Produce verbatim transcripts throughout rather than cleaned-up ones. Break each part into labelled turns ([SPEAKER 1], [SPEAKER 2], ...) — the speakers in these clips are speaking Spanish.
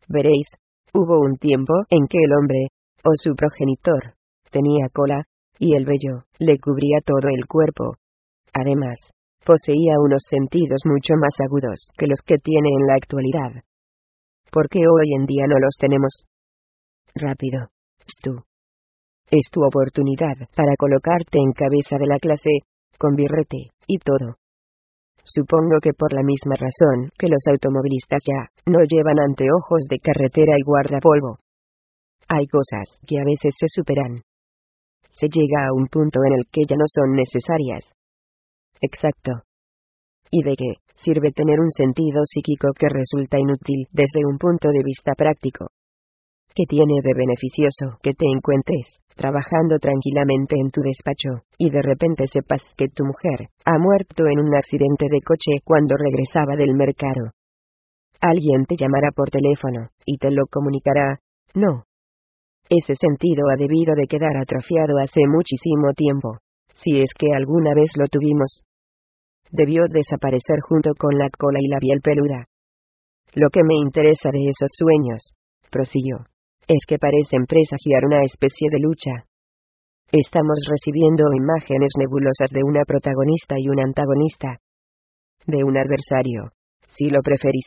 [SPEAKER 1] Veréis, hubo un tiempo en que el hombre, o su progenitor, tenía cola, y el vello le cubría todo el cuerpo. Además, poseía unos sentidos mucho más agudos que los que tiene en la actualidad. ¿Por qué hoy en día no los tenemos? Rápido, Stu. Es tu oportunidad para colocarte en cabeza de la clase, con birrete, y todo. Supongo que por la misma razón que los automovilistas ya no llevan anteojos de carretera y guardapolvo. Hay cosas que a veces se superan. Se llega a un punto en el que ya no son necesarias. Exacto. ¿Y de qué sirve tener un sentido psíquico que resulta inútil desde un punto de vista práctico? ¿Qué tiene de beneficioso que te encuentres trabajando tranquilamente en tu despacho, y de repente sepas que tu mujer ha muerto en un accidente de coche cuando regresaba del mercado? Alguien te llamará por teléfono, y te lo comunicará. No. Ese sentido ha debido de quedar atrofiado hace muchísimo tiempo, si es que alguna vez lo tuvimos. Debió desaparecer junto con la cola y la piel peluda. Lo que me interesa de esos sueños, prosiguió, es que parecen presagiar una especie de lucha. Estamos recibiendo imágenes nebulosas de una protagonista y un antagonista. De un adversario, si lo preferís.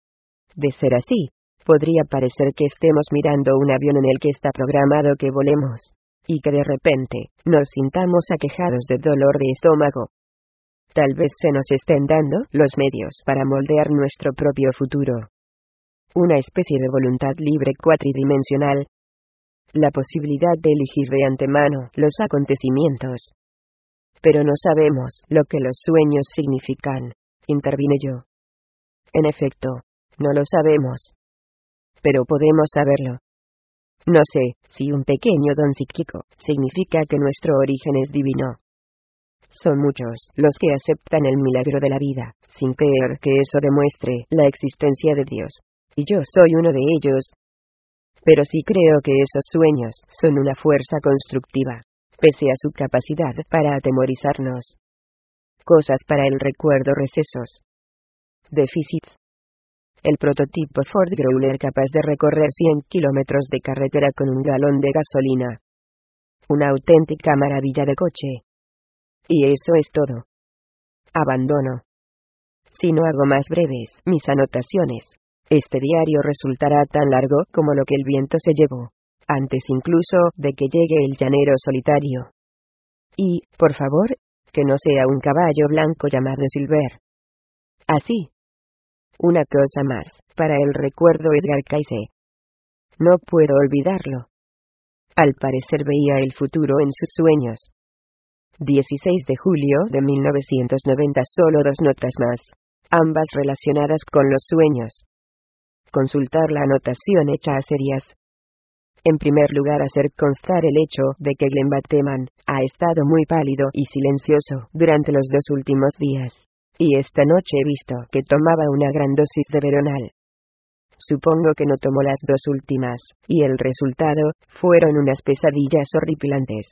[SPEAKER 1] De ser así, podría parecer que estemos mirando un avión en el que está programado que volemos, y que de repente nos sintamos aquejados de dolor de estómago. Tal vez se nos estén dando los medios para moldear nuestro propio futuro. Una especie de voluntad libre cuatridimensional. La posibilidad de elegir de antemano los acontecimientos. Pero no sabemos lo que los sueños significan, intervine yo. En efecto, no lo sabemos. Pero podemos saberlo. No sé si un pequeño don psíquico significa que nuestro origen es divino. Son muchos los que aceptan el milagro de la vida, sin creer que eso demuestre la existencia de Dios. Y yo soy uno de ellos. Pero sí creo que esos sueños son una fuerza constructiva, pese a su capacidad para atemorizarnos. Cosas para el recuerdo, recesos. Déficits. El prototipo Ford Growler capaz de recorrer cien kilómetros de carretera con un galón de gasolina. Una auténtica maravilla de coche. Y eso es todo. Abandono. Si no hago más breves mis anotaciones, este diario resultará tan largo como lo que el viento se llevó, antes incluso de que llegue el llanero solitario. Y, por favor, que no sea un caballo blanco llamado Silver. Así. Una cosa más, para el recuerdo Edgar Cayce. No puedo olvidarlo. Al parecer veía el futuro en sus sueños. dieciséis de julio de mil novecientos noventa. Solo dos notas más, ambas relacionadas con los sueños. Consultar la anotación hecha a serias. En primer lugar, hacer constar el hecho de que Glenn Bateman ha estado muy pálido y silencioso durante los dos últimos días, y esta noche he visto que tomaba una gran dosis de Veronal. Supongo que no tomó las dos últimas, y el resultado fueron unas pesadillas horripilantes.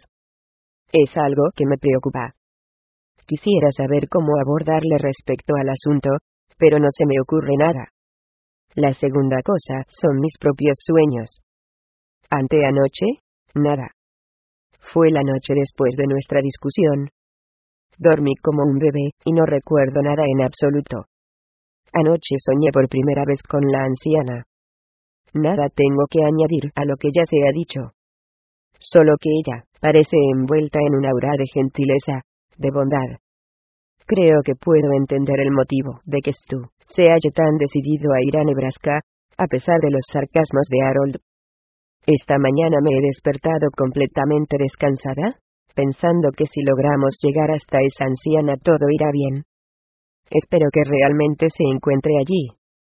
[SPEAKER 1] Es algo que me preocupa. Quisiera saber cómo abordarle respecto al asunto, pero no se me ocurre nada. La segunda cosa son mis propios sueños. Anteanoche, nada. Fue la noche después de nuestra discusión. Dormí como un bebé, y no recuerdo nada en absoluto. Anoche soñé por primera vez con la anciana. Nada tengo que añadir a lo que ya se ha dicho. Solo que ella parece envuelta en un aura de gentileza, de bondad. Creo que puedo entender el motivo de que Stu se halle tan decidido a ir a Nebraska, a pesar de los sarcasmos de Harold. Esta mañana me he despertado completamente descansada, pensando que si logramos llegar hasta esa anciana todo irá bien. Espero que realmente se encuentre allí.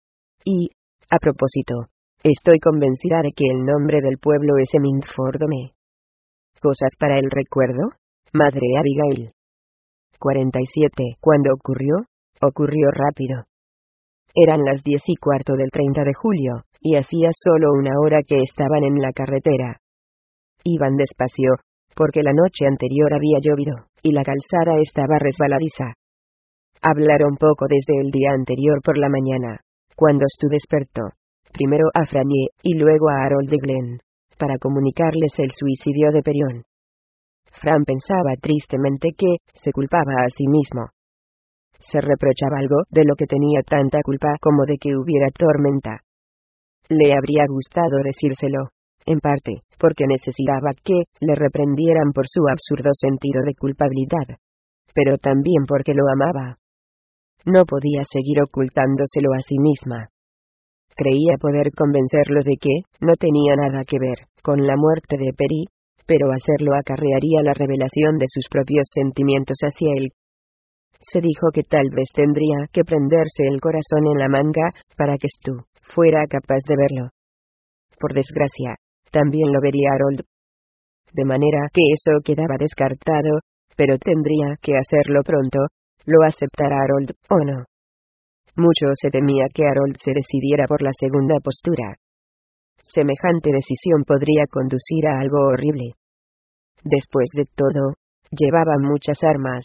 [SPEAKER 1] Y, a propósito, estoy convencida de que el nombre del pueblo es Hemingfordome. Cosas para el recuerdo, Madre Abigail. cuarenta y siete. ¿Cuándo ocurrió? Ocurrió rápido. Eran las diez y cuarto del treinta de julio, y hacía solo una hora que estaban en la carretera. Iban despacio, porque la noche anterior había llovido, y la calzada estaba resbaladiza. Hablaron poco desde el día anterior por la mañana, cuando Stu despertó, primero a Franier, y luego a Harold de Glen, para comunicarles el suicidio de Perion. Fran pensaba tristemente que se culpaba a sí mismo. Se reprochaba algo de lo que tenía tanta culpa como de que hubiera tormenta. Le habría gustado decírselo, en parte, porque necesitaba que le reprendieran por su absurdo sentido de culpabilidad, pero también porque lo amaba. No podía seguir ocultándoselo a sí misma. Creía poder convencerlo de que no tenía nada que ver con la muerte de Peri, pero hacerlo acarrearía la revelación de sus propios sentimientos hacia él. Se dijo que tal vez tendría que prenderse el corazón en la manga para que Stu fuera capaz de verlo. Por desgracia, también lo vería Harold. De manera que eso quedaba descartado, pero tendría que hacerlo pronto, lo aceptara Harold o no. Mucho se temía que Harold se decidiera por la segunda postura. Semejante decisión podría conducir a algo horrible. Después de todo, llevaba muchas armas.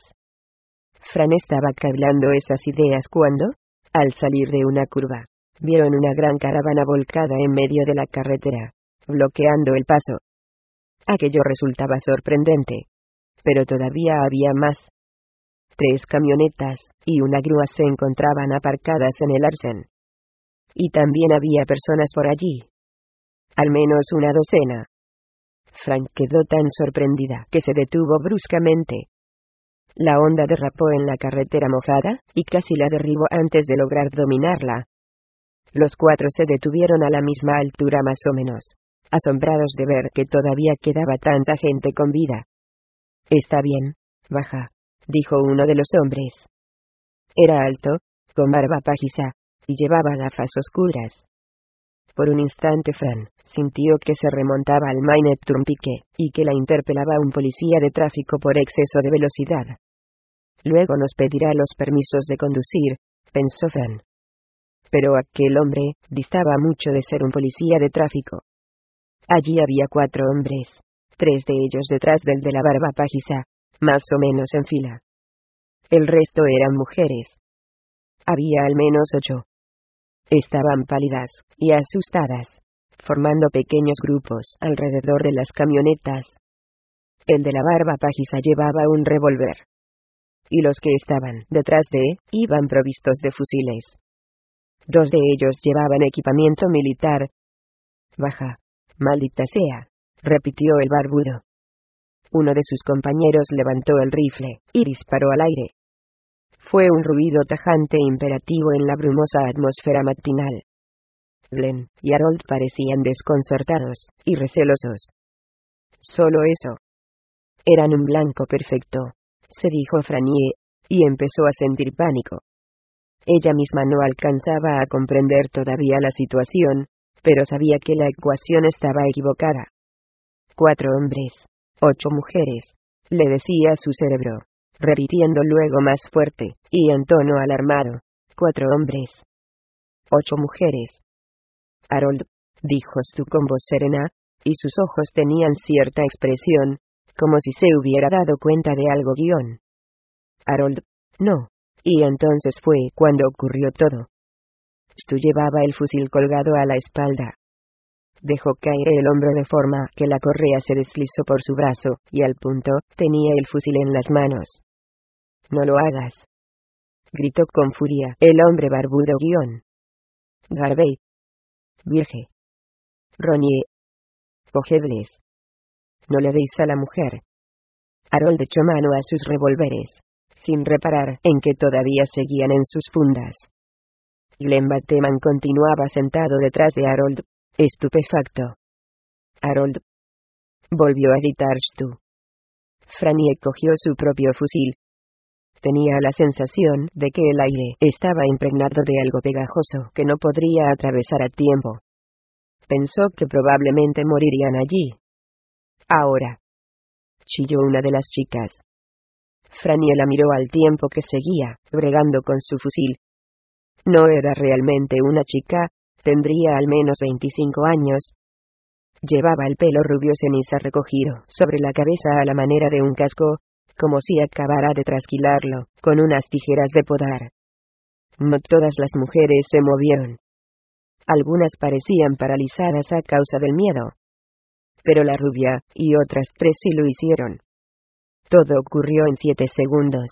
[SPEAKER 1] Fran estaba cavilando esas ideas cuando, al salir de una curva, vieron una gran caravana volcada en medio de la carretera, bloqueando el paso. Aquello resultaba sorprendente. Pero todavía había más. Tres camionetas y una grúa se encontraban aparcadas en el arcén. Y también había personas por allí. Al menos una docena. Frank quedó tan sorprendida que se detuvo bruscamente. La onda derrapó en la carretera mojada, y casi la derribó antes de lograr dominarla. Los cuatro se detuvieron a la misma altura más o menos, asombrados de ver que todavía quedaba tanta gente con vida. «Está bien, baja», dijo uno de los hombres. Era alto, con barba pajiza, y llevaba gafas oscuras. Por un instante Fran sintió que se remontaba al Maine Turnpike, y que la interpelaba un policía de tráfico por exceso de velocidad. Luego nos pedirá los permisos de conducir, pensó Fran. Pero aquel hombre distaba mucho de ser un policía de tráfico. Allí había cuatro hombres, tres de ellos detrás del de la barba pajiza, más o menos en fila. El resto eran mujeres. Había al menos ocho. Estaban pálidas y asustadas, formando pequeños grupos alrededor de las camionetas. El de la barba pajiza llevaba un revólver. Y los que estaban detrás de, iban provistos de fusiles. Dos de ellos llevaban equipamiento militar. «Baja, maldita sea», repitió el barbudo. Uno de sus compañeros levantó el rifle y disparó al aire. Fue un ruido tajante e imperativo en la brumosa atmósfera matinal. Glen y Harold parecían desconcertados y recelosos. Solo eso. Eran un blanco perfecto, se dijo Franier, y empezó a sentir pánico. Ella misma no alcanzaba a comprender todavía la situación, pero sabía que la ecuación estaba equivocada. Cuatro hombres, ocho mujeres, le decía su cerebro, repitiendo luego más fuerte, y en tono alarmado, cuatro hombres, ocho mujeres. Harold, dijo Stu con voz serena, y sus ojos tenían cierta expresión, como si se hubiera dado cuenta de algo guión. Harold, no. Y entonces fue cuando ocurrió todo. Stu llevaba el fusil colgado a la espalda. Dejó caer el hombro de forma que la correa se deslizó por su brazo, y al punto, tenía el fusil en las manos. «No lo hagas», gritó con furia el hombre barbudo guión. «Garvey. Virge. Ronier. Cogedles. No le deis a la mujer». Harold echó mano a sus revólveres, sin reparar en que todavía seguían en sus fundas. Glen Bateman continuaba sentado detrás de Harold, estupefacto. «Harold», volvió a gritar Stu. Franier cogió su propio fusil. Tenía la sensación de que el aire estaba impregnado de algo pegajoso que no podría atravesar a tiempo. Pensó que probablemente morirían allí. «Ahora», chilló una de las chicas. Franier la miró al tiempo que seguía, bregando con su fusil. No era realmente una chica, tendría al menos veinticinco años. Llevaba el pelo rubio ceniza recogido sobre la cabeza a la manera de un casco, como si acabara de trasquilarlo, con unas tijeras de podar. No todas las mujeres se movieron. Algunas parecían paralizadas a causa del miedo. Pero la rubia, y otras tres sí lo hicieron. Todo ocurrió en siete segundos.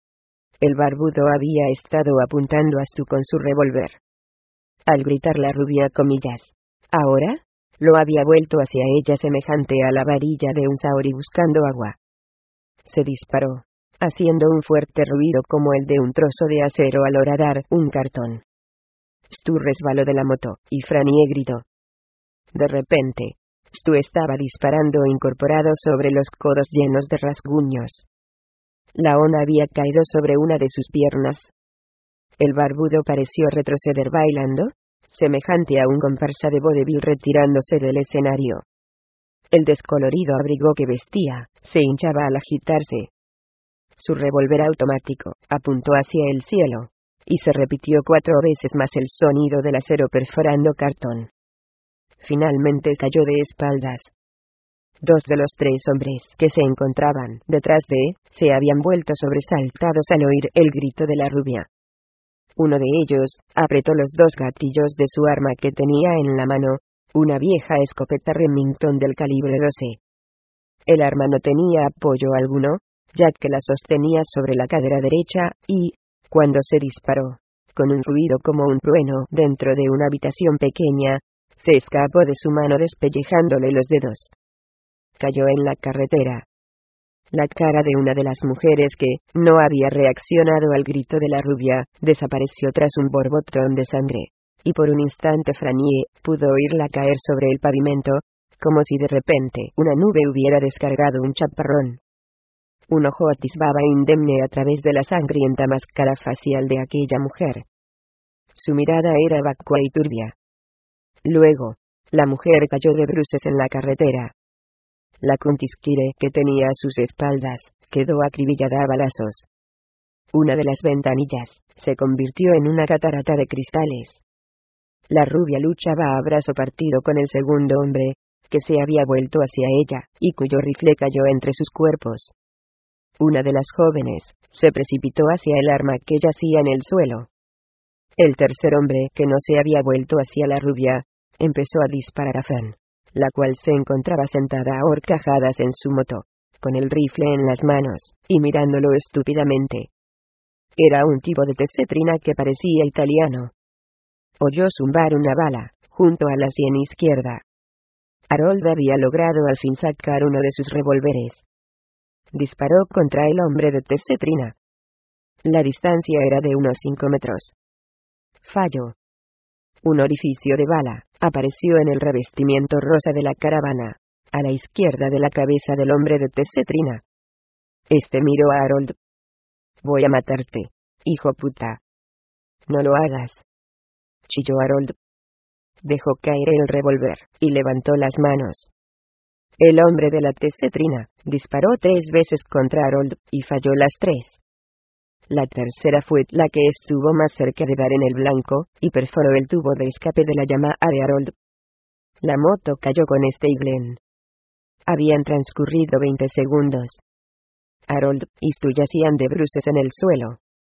[SPEAKER 1] El barbudo había estado apuntando a Stu con su revólver. Al gritar la rubia comillas, ¿ahora? Lo había vuelto hacia ella semejante a la varilla de un saori buscando agua. Se disparó, haciendo un fuerte ruido como el de un trozo de acero al horadar un cartón. Stu resbaló de la moto, y Frannie gritó. De repente, Stu estaba disparando incorporado sobre los codos llenos de rasguños. La ona había caído sobre una de sus piernas. El barbudo pareció retroceder bailando, semejante a un comparsa de vodevil retirándose del escenario. El descolorido abrigo que vestía se hinchaba al agitarse. Su revólver automático apuntó hacia el cielo, y se repitió cuatro veces más el sonido del acero perforando cartón. Finalmente cayó de espaldas. Dos de los tres hombres que se encontraban detrás de él se habían vuelto sobresaltados al oír el grito de la rubia. Uno de ellos apretó los dos gatillos de su arma que tenía en la mano, una vieja escopeta Remington del calibre doce. El arma no tenía apoyo alguno, ya que la sostenía sobre la cadera derecha, y, cuando se disparó, con un ruido como un trueno dentro de una habitación pequeña, se escapó de su mano despellejándole los dedos. Cayó en la carretera. La cara de una de las mujeres que no había reaccionado al grito de la rubia desapareció tras un borbotón de sangre, y por un instante Frannie pudo oírla caer sobre el pavimento, como si de repente una nube hubiera descargado un chaparrón. Un ojo atisbaba indemne a través de la sangrienta máscara facial de aquella mujer. Su mirada era vacua y turbia. Luego, la mujer cayó de bruces en la carretera. La Kuntiskire que tenía a sus espaldas quedó acribillada a balazos. Una de las ventanillas se convirtió en una catarata de cristales. La rubia luchaba a brazo partido con el segundo hombre, que se había vuelto hacia ella, y cuyo rifle cayó entre sus cuerpos. Una de las jóvenes se precipitó hacia el arma que yacía en el suelo. El tercer hombre, que no se había vuelto hacia la rubia, empezó a disparar a Fran, la cual se encontraba sentada a horcajadas en su moto, con el rifle en las manos, y mirándolo estúpidamente. Era un tipo de tecetrina que parecía italiano. Oyó zumbar una bala, junto a la sien izquierda. Harold había logrado al fin sacar uno de sus revólveres. Disparó contra el hombre de tecetrina. La distancia era de unos cinco metros. Falló. Un orificio de bala apareció en el revestimiento rosa de la caravana, a la izquierda de la cabeza del hombre de tecetrina. Este miró a Harold. Voy a matarte, hijo puta. No lo hagas. Chilló Harold. Dejó caer el revólver, y levantó las manos. El hombre de la tecetrina disparó tres veces contra Harold, y falló las tres. La tercera fue la que estuvo más cerca de dar en el blanco, y perforó el tubo de escape de la llama de Harold. La moto cayó con este y Glenn. Habían transcurrido veinte segundos. Harold y Stu yacían de bruces en el suelo.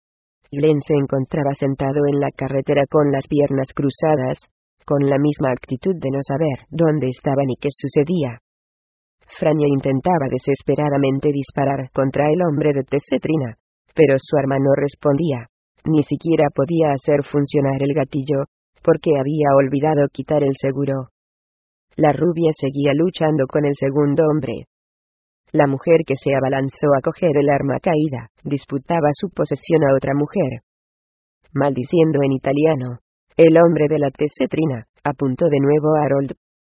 [SPEAKER 1] Glenn se encontraba sentado en la carretera con las piernas cruzadas, con la misma actitud de no saber dónde estaba ni qué sucedía. Frannie intentaba desesperadamente disparar contra el hombre de tecetrina, pero su arma no respondía, ni siquiera podía hacer funcionar el gatillo, porque había olvidado quitar el seguro. La rubia seguía luchando con el segundo hombre. La mujer que se abalanzó a coger el arma caída, disputaba su posesión a otra mujer. Maldiciendo en italiano, el hombre de la tecetrina apuntó de nuevo a Harold.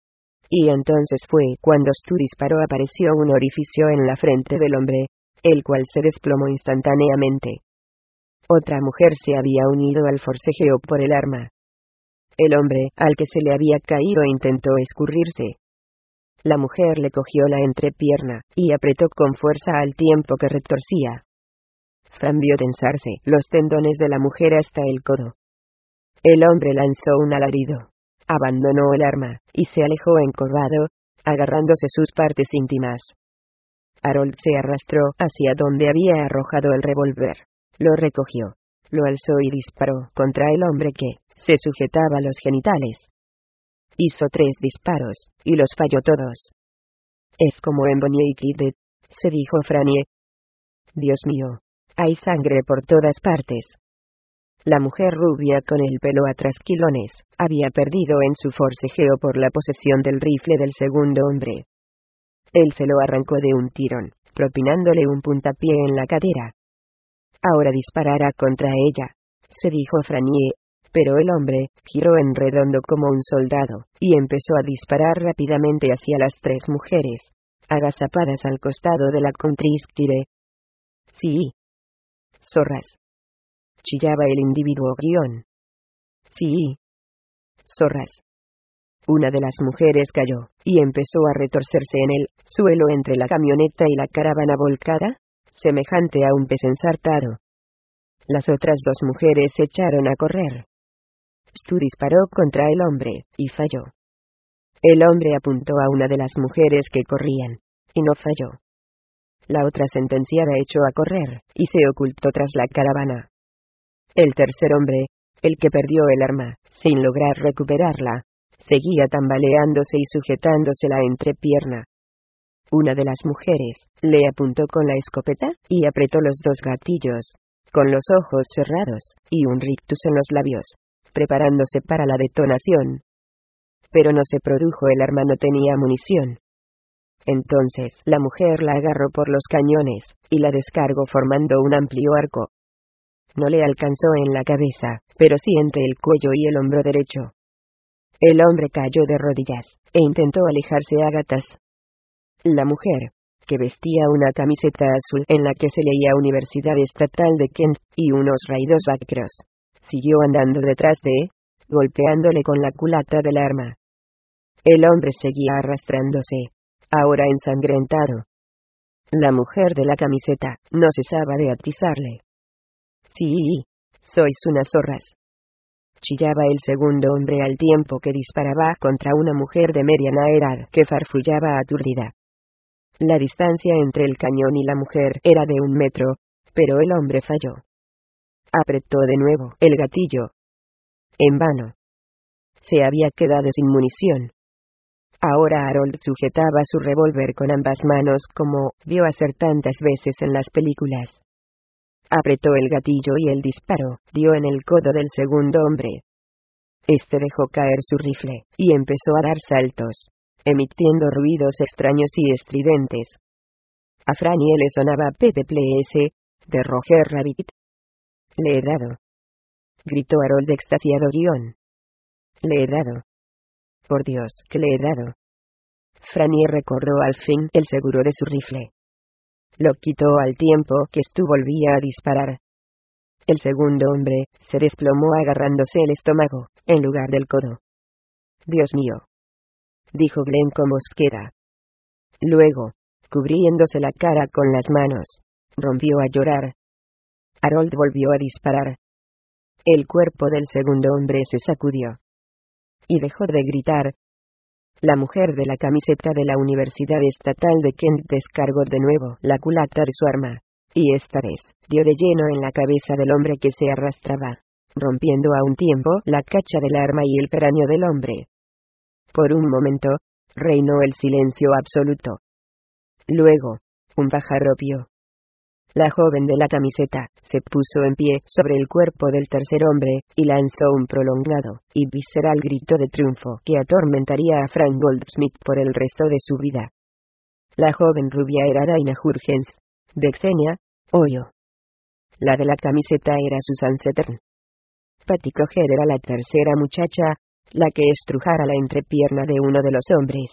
[SPEAKER 1] Y entonces fue cuando Stu disparó. Apareció un orificio en la frente del hombre, el cual se desplomó instantáneamente. Otra mujer se había unido al forcejeo por el arma. El hombre, al que se le había caído, intentó escurrirse. La mujer le cogió la entrepierna, y apretó con fuerza al tiempo que retorcía. Fran vio tensarse los tendones de la mujer hasta el codo. El hombre lanzó un alarido, abandonó el arma, y se alejó encorvado, agarrándose sus partes íntimas. Harold se arrastró hacia donde había arrojado el revólver, lo recogió, lo alzó y disparó contra el hombre que se sujetaba los genitales. Hizo tres disparos, y los falló todos. Es como en Bonnie y Clyde, se dijo Frannie. Dios mío, hay sangre por todas partes. La mujer rubia con el pelo a trasquilones, había perdido en su forcejeo por la posesión del rifle del segundo hombre. Él se lo arrancó de un tirón, propinándole un puntapié en la cadera. Ahora disparará contra ella, se dijo Frannie, pero el hombre giró en redondo como un soldado, y empezó a disparar rápidamente hacia las tres mujeres, agazapadas al costado de la contristire. Sí. Zorras. Chillaba el individuo guión. Sí. Zorras. Una de las mujeres cayó, y empezó a retorcerse en el suelo entre la camioneta y la caravana volcada, semejante a un pez ensartado. Las otras dos mujeres se echaron a correr. Stu disparó contra el hombre, y falló. El hombre apuntó a una de las mujeres que corrían, y no falló. La otra sentenciada echó a correr, y se ocultó tras la caravana. El tercer hombre, el que perdió el arma, sin lograr recuperarla, seguía tambaleándose y sujetándose la entrepierna. Una de las mujeres le apuntó con la escopeta, y apretó los dos gatillos, con los ojos cerrados, y un rictus en los labios, preparándose para la detonación. Pero no se produjo, el arma no tenía munición. Entonces la mujer la agarró por los cañones, y la descargó formando un amplio arco. No le alcanzó en la cabeza, pero sí entre el cuello y el hombro derecho. El hombre cayó de rodillas, e intentó alejarse a gatas. La mujer, que vestía una camiseta azul en la que se leía Universidad Estatal de Kent, y unos rayos vaqueros, siguió andando detrás de, golpeándole con la culata del arma. El hombre seguía arrastrándose, ahora ensangrentado. La mujer de la camiseta no cesaba de atizarle. Sí, sois unas zorras. Chillaba el segundo hombre al tiempo que disparaba contra una mujer de mediana edad que farfullaba aturdida. La distancia entre el cañón y la mujer era de un metro, pero el hombre falló. Apretó de nuevo el gatillo. En vano. Se había quedado sin munición. Ahora Harold sujetaba su revólver con ambas manos como vio hacer tantas veces en las películas. Apretó el gatillo y el disparo dio en el codo del segundo hombre. Este dejó caer su rifle, y empezó a dar saltos, emitiendo ruidos extraños y estridentes. A Frannie le sonaba Pepe Please, de Roger Rabbit. Le he dado. Gritó Harold extasiado guión. Le he dado. Por Dios, que le he dado. Frannie recordó al fin el seguro de su rifle. Lo quitó al tiempo que Stu volvía a disparar. El segundo hombre se desplomó agarrándose el estómago, en lugar del codo. Dios mío, dijo Glenn con mosquera. Luego, cubriéndose la cara con las manos, rompió a llorar. Harold volvió a disparar. El cuerpo del segundo hombre se sacudió. Y dejó de gritar. La mujer de la camiseta de la Universidad Estatal de Kent descargó de nuevo la culata de su arma, y esta vez dio de lleno en la cabeza del hombre que se arrastraba, rompiendo a un tiempo la cacha del arma y el cráneo del hombre. Por un momento, reinó el silencio absoluto. Luego, un pájaro pió. La joven de la camiseta se puso en pie sobre el cuerpo del tercer hombre, y lanzó un prolongado y visceral grito de triunfo que atormentaría a Frank Goldsmith por el resto de su vida. La joven rubia era Dinah Hurgens, de Xenia, Ohio. La de la camiseta era Susan Settern. Patty Coger era la tercera muchacha, la que estrujara la entrepierna de uno de los hombres.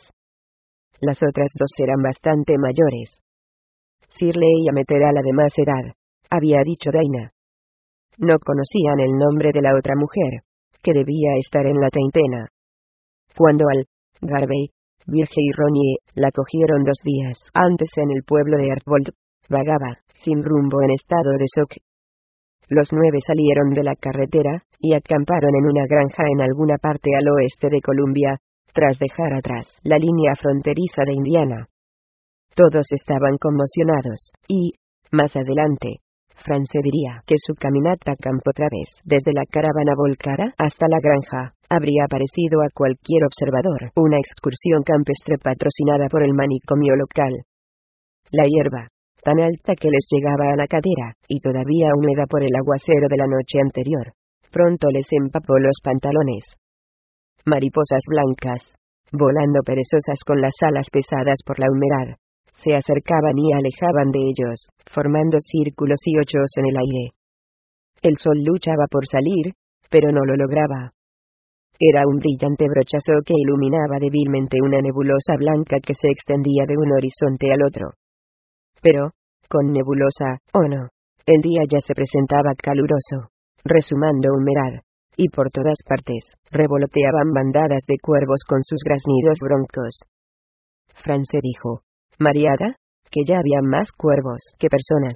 [SPEAKER 1] Las otras dos eran bastante mayores. Shirley y Amet era la de más edad, había dicho Dinah. No conocían el nombre de la otra mujer, que debía estar en la treintena. Cuando Al, Garvey, Virge y Ronnie la cogieron dos días antes en el pueblo de Artbold, vagaba, sin rumbo en estado de shock. Los nueve salieron de la carretera, y acamparon en una granja en alguna parte al oeste de Columbia, tras dejar atrás la línea fronteriza de Indiana. Todos estaban conmocionados, y, más adelante, Fran se diría que su caminata a campo través desde la caravana volcara hasta la granja habría parecido a cualquier observador una excursión campestre patrocinada por el manicomio local. La hierba, tan alta que les llegaba a la cadera, y todavía húmeda por el aguacero de la noche anterior, pronto les empapó los pantalones. Mariposas blancas, volando perezosas con las alas pesadas por la humedad, se acercaban y alejaban de ellos, formando círculos y ochos en el aire. El sol luchaba por salir, pero no lo lograba. Era un brillante brochazo que iluminaba débilmente una nebulosa blanca que se extendía de un horizonte al otro. Pero, con nebulosa, o no, el día ya se presentaba caluroso, resumando humedad, y por todas partes, revoloteaban bandadas de cuervos con sus graznidos broncos. Fran se dijo, mareada, que ya había más cuervos que personas.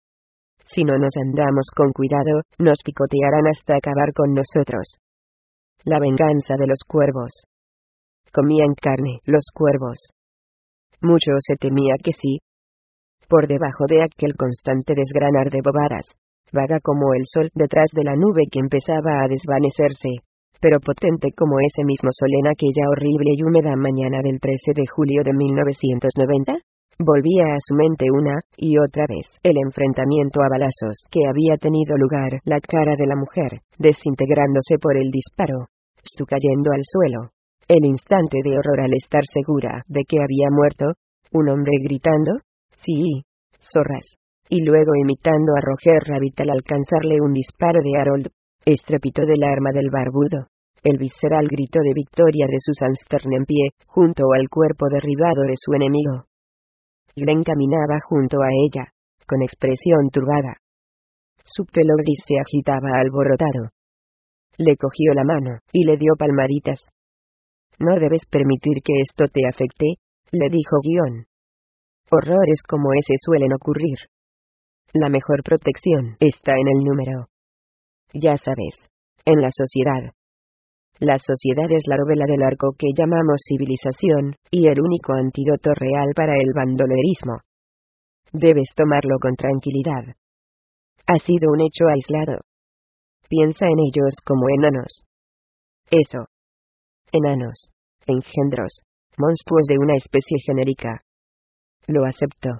[SPEAKER 1] Si no nos andamos con cuidado, nos picotearán hasta acabar con nosotros. La venganza de los cuervos. Comían carne, los cuervos. Mucho se temía que sí. Por debajo de aquel constante desgranar de bobadas, vaga como el sol detrás de la nube que empezaba a desvanecerse, pero potente como ese mismo sol en aquella horrible y húmeda mañana del trece de julio de mil novecientos noventa, volvía a su mente una y otra vez el enfrentamiento a balazos que había tenido lugar, la cara de la mujer, desintegrándose por el disparo, Stu cayendo al suelo, el instante de horror al estar segura de que había muerto, un hombre gritando, sí, zorras, y luego imitando a Roger Rabbit al alcanzarle un disparo de Harold, estrépito del arma del barbudo, el visceral grito de victoria de Susan Stern en pie, junto al cuerpo derribado de su enemigo. Glenn caminaba junto a ella, con expresión turbada. Su pelo gris se agitaba alborotado. Le cogió la mano, y le dio palmaditas. No debes permitir que esto te afecte, le dijo Guion. Horrores como ese suelen ocurrir. La mejor protección está en el número. Ya sabes, en la sociedad. La sociedad es la novela del arco que llamamos civilización, y el único antídoto real para el bandolerismo. Debes tomarlo con tranquilidad. Ha sido un hecho aislado. Piensa en ellos como enanos. Eso. Enanos. Engendros. Monstruos de una especie genérica. Lo acepto.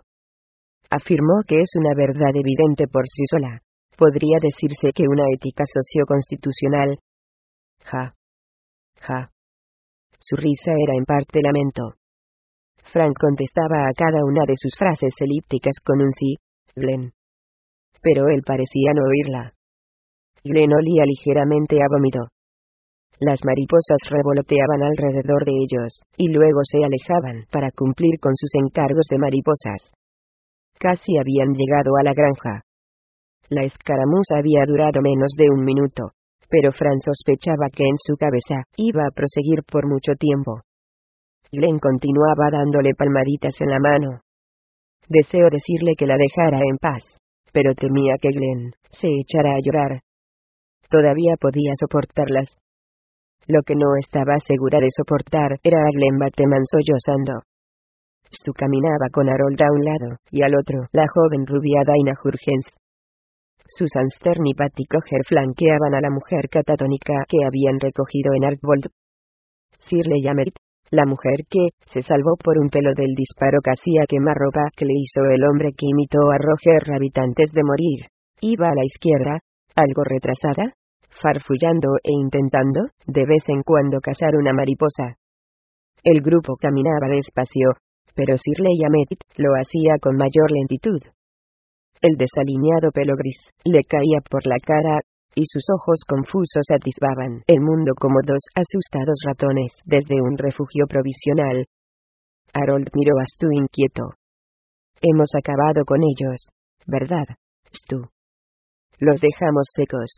[SPEAKER 1] Afirmó que es una verdad evidente por sí sola. Podría decirse que una ética socioconstitucional. Ja. Ja. Su risa era en parte lamento. Frank contestaba a cada una de sus frases elípticas con un sí, Glenn. Pero él parecía no oírla. Glenn olía ligeramente a vómito. Las mariposas revoloteaban alrededor de ellos, y luego se alejaban para cumplir con sus encargos de mariposas. Casi habían llegado a la granja. La escaramuza había durado menos de un minuto, pero Fran sospechaba que en su cabeza iba a proseguir por mucho tiempo. Glenn continuaba dándole palmaditas en la mano. Deseó decirle que la dejara en paz, pero temía que Glenn se echara a llorar. Todavía podía soportarlas. Lo que no estaba segura de soportar era a Glenn Bateman sollozando. Stu caminaba con Harold a un lado, y al otro, la joven rubia Dinah Hurgens. Susan Stern y Patty Coger flanqueaban a la mujer catatónica que habían recogido en Arkvold. Shirley Yamet, la mujer que se salvó por un pelo del disparo casi a quemarropa que le hizo el hombre que imitó a Roger Rabbit antes de morir, iba a la izquierda, algo retrasada, farfullando e intentando, de vez en cuando, cazar una mariposa. El grupo caminaba despacio, pero Shirley Yamet lo hacía con mayor lentitud. El desalineado pelo gris le caía por la cara, y sus ojos confusos atisbaban el mundo como dos asustados ratones desde un refugio provisional. Harold miró a Stu inquieto. Hemos acabado con ellos, ¿verdad, Stu? Los dejamos secos.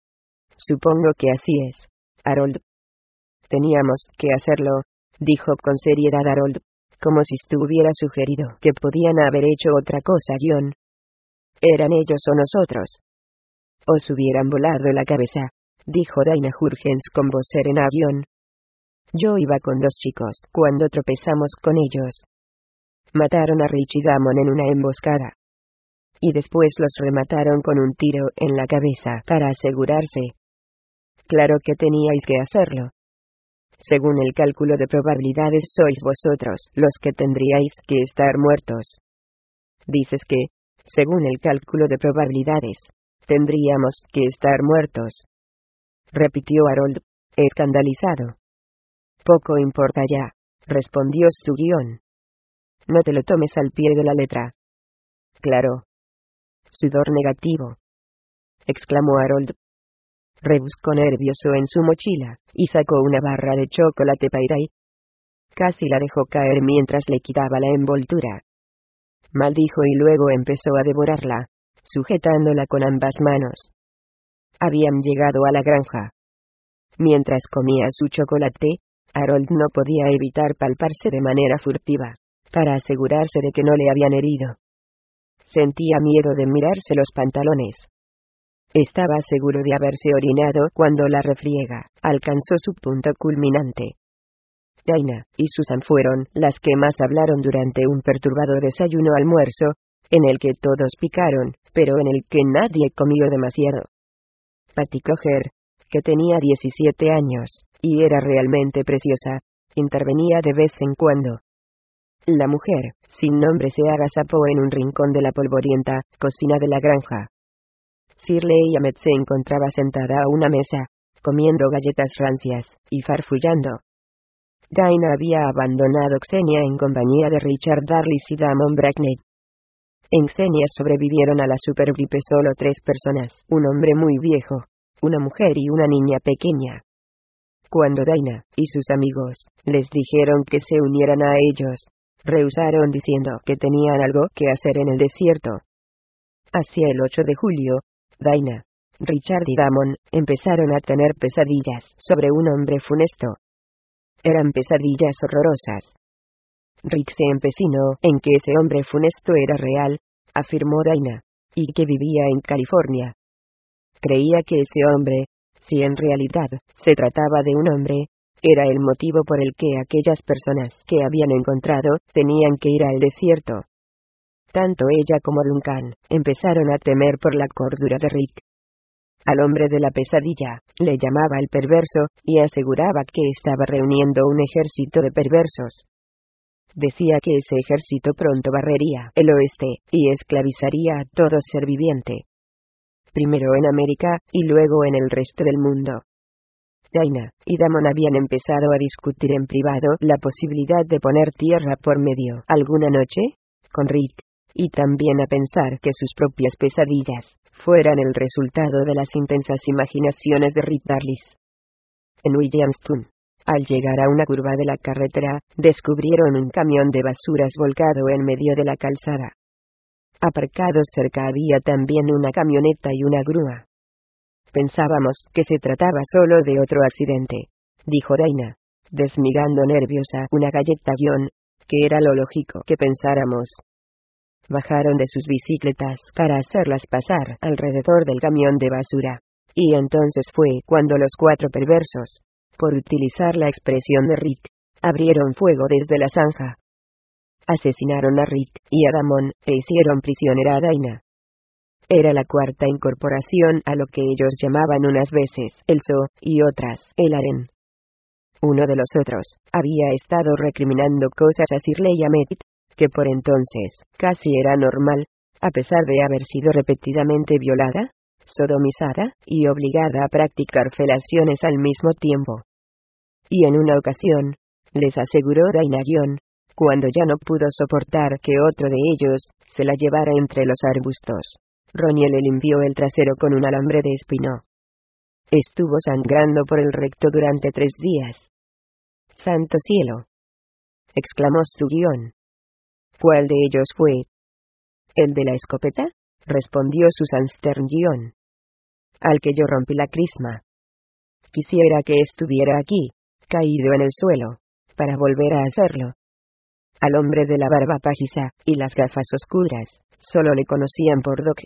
[SPEAKER 1] Supongo que así es, Harold. Teníamos que hacerlo, dijo con seriedad Harold, como si Stu hubiera sugerido que podían haber hecho otra cosa. Guión. ¿Eran ellos o nosotros? Os hubieran volado la cabeza, dijo Dinah Hurgens con voz serena. Guión. Yo iba con dos chicos cuando tropezamos con ellos. Mataron a Richie Damon en una emboscada. y después los remataron con un tiro en la cabeza para asegurarse. Claro que teníais que hacerlo. Según el cálculo de probabilidades sois vosotros los que tendríais que estar muertos. Dices que, según el cálculo de probabilidades, tendríamos que estar muertos. Repitió Harold, escandalizado. Poco importa ya, respondió Stygion. No te lo tomes al pie de la letra. Claro. Sudor negativo, exclamó Harold. Rebuscó nervioso en su mochila, y sacó una barra de chocolate Pairay. Casi la dejó caer mientras le quitaba la envoltura. Maldijo y luego empezó a devorarla, sujetándola con ambas manos. Habían llegado a la granja. Mientras comía su chocolate, Harold no podía evitar palparse de manera furtiva, para asegurarse de que no le habían herido. Sentía miedo de mirarse los pantalones. Estaba seguro de haberse orinado cuando la refriega alcanzó su punto culminante. Dinah y Susan fueron las que más hablaron durante un perturbador desayuno-almuerzo, en el que todos picaron, pero en el que nadie comió demasiado. Patty Clocher, que tenía diecisiete años, y era realmente preciosa, intervenía de vez en cuando. La mujer, sin nombre, se agazapó en un rincón de la polvorienta cocina de la granja. Shirley Ahmed se encontraba sentada a una mesa, comiendo galletas rancias y farfullando. Dinah había abandonado Xenia en compañía de Richard Darlis y Damon Bracknell. En Xenia sobrevivieron a la supergripe solo tres personas, un hombre muy viejo, una mujer y una niña pequeña. Cuando Dinah y sus amigos les dijeron que se unieran a ellos, rehusaron diciendo que tenían algo que hacer en el desierto. Hacia el ocho de julio, Dinah, Richard y Damon empezaron a tener pesadillas sobre un hombre funesto. Eran pesadillas horrorosas. Rick se empecinó en que ese hombre funesto era real, afirmó Dinah, y que vivía en California. Creía que ese hombre, si en realidad se trataba de un hombre, era el motivo por el que aquellas personas que habían encontrado tenían que ir al desierto. Tanto ella como Duncan empezaron a temer por la cordura de Rick. Al hombre de la pesadilla le llamaba el perverso, y aseguraba que estaba reuniendo un ejército de perversos. Decía que ese ejército pronto barrería el oeste, y esclavizaría a todo ser viviente. Primero en América, y luego en el resto del mundo. Dinah y Damon habían empezado a discutir en privado la posibilidad de poner tierra por medio alguna noche con Rick, y también a pensar que sus propias pesadillas fueran el resultado de las intensas imaginaciones de Rick Darlis. En Williamstown, al llegar a una curva de la carretera, descubrieron un camión de basuras volcado en medio de la calzada. Aparcados cerca había también una camioneta y una grúa. Pensábamos que se trataba solo de otro accidente, dijo Dinah, desmigando nerviosa una galleta guión, que era lo lógico que pensáramos. Bajaron de sus bicicletas para hacerlas pasar alrededor del camión de basura, y entonces fue cuando los cuatro perversos, por utilizar la expresión de Rick, abrieron fuego desde la zanja. Asesinaron a Rick y a Damon, e hicieron prisionera a Dinah. Era la cuarta incorporación a lo que ellos llamaban unas veces el zoo, y otras el harén. Uno de los otros había estado recriminando cosas a Shirley Ahmed, que por entonces casi era normal, a pesar de haber sido repetidamente violada, sodomizada, y obligada a practicar felaciones al mismo tiempo. Y en una ocasión, les aseguró Dinah John, cuando ya no pudo soportar que otro de ellos se la llevara entre los arbustos, Ronnie le limpió el trasero con un alambre de espino. Estuvo sangrando por el recto durante tres días. ¡Santo cielo!, exclamó Stygion. ¿Cuál de ellos fue? ¿El de la escopeta?, respondió Susan Stergion. Al que yo rompí la crisma. Quisiera que estuviera aquí, caído en el suelo, para volver a hacerlo. Al hombre de la barba pajiza y las gafas oscuras, solo le conocían por Doc.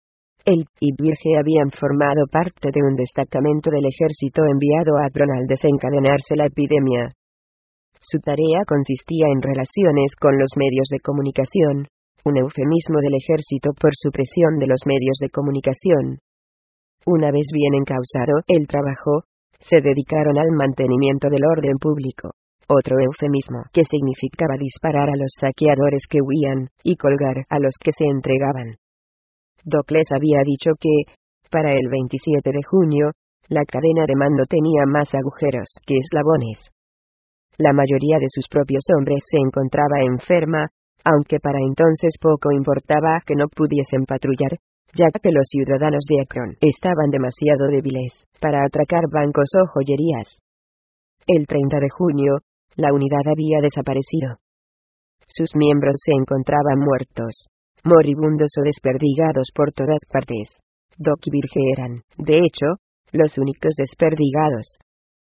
[SPEAKER 1] Él y Virge habían formado parte de un destacamento del ejército enviado a Akron al desencadenarse la epidemia. Su tarea consistía en relaciones con los medios de comunicación, un eufemismo del ejército por supresión de los medios de comunicación. Una vez bien encausado el trabajo, se dedicaron al mantenimiento del orden público. Otro eufemismo que significaba disparar a los saqueadores que huían, y colgar a los que se entregaban. Doc les había dicho que, para el veintisiete de junio, la cadena de mando tenía más agujeros que eslabones. La mayoría de sus propios hombres se encontraba enferma, aunque para entonces poco importaba que no pudiesen patrullar, ya que los ciudadanos de Akron estaban demasiado débiles para atracar bancos o joyerías. El treinta de junio, la unidad había desaparecido. Sus miembros se encontraban muertos, moribundos o desperdigados por todas partes. Doc y Virge eran, de hecho, los únicos desperdigados.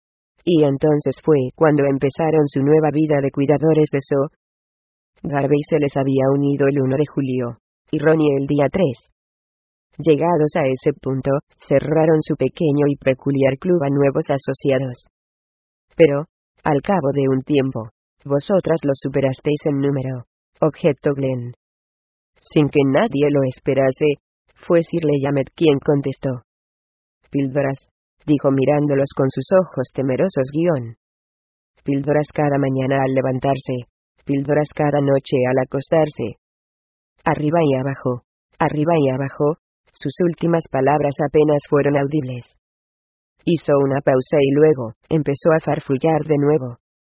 [SPEAKER 1] Y entonces fue cuando empezaron su nueva vida de cuidadores de zoo. Garvey se les había unido el uno de julio, y Ronnie el día tres. Llegados a ese punto, cerraron su pequeño y peculiar club a nuevos asociados. Pero, al cabo de un tiempo, vosotras los superasteis en número, objetó Glenn. Sin que nadie lo esperase, fue Sir Leyamet quien contestó. Píldoras, dijo mirándolos con sus ojos temerosos guión. Píldoras cada mañana al levantarse, píldoras cada noche al acostarse. Arriba y abajo, arriba y abajo, sus últimas palabras apenas fueron audibles. Hizo una pausa y luego, empezó a farfullar de nuevo.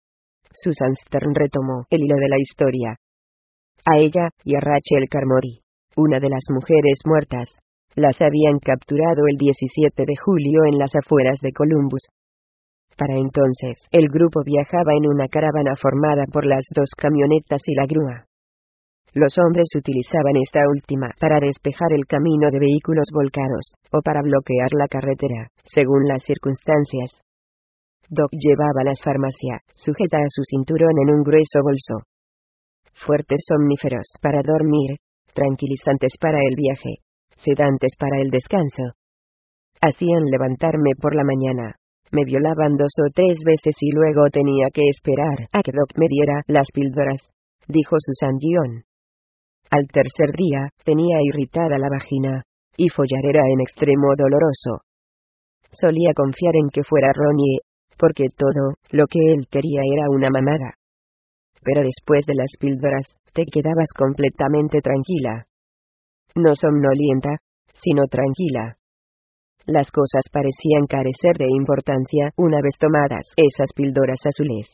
[SPEAKER 1] Susan Stern retomó el hilo de la historia. A ella, y a Rachel Carmody, una de las mujeres muertas, las habían capturado el diecisiete de julio en las afueras de Columbus. Para entonces, el grupo viajaba en una caravana formada por las dos camionetas y la grúa. Los hombres utilizaban esta última para despejar el camino de vehículos volcados, o para bloquear la carretera, según las circunstancias. Doc llevaba la farmacia, sujeta a su cinturón en un grueso bolso. Fuertes somníferos para dormir, tranquilizantes para el viaje, sedantes para el descanso. Hacían levantarme por la mañana. Me violaban dos o tres veces y luego tenía que esperar a que Doc me diera las píldoras, dijo Susan Gion. Al tercer día, tenía irritada la vagina, y follar era en extremo doloroso. Solía confiar en que fuera Ronnie, porque todo lo que él quería era una mamada. Pero después de las píldoras, te quedabas completamente tranquila. No somnolienta, sino tranquila. Las cosas parecían carecer de importancia una vez tomadas esas píldoras azules.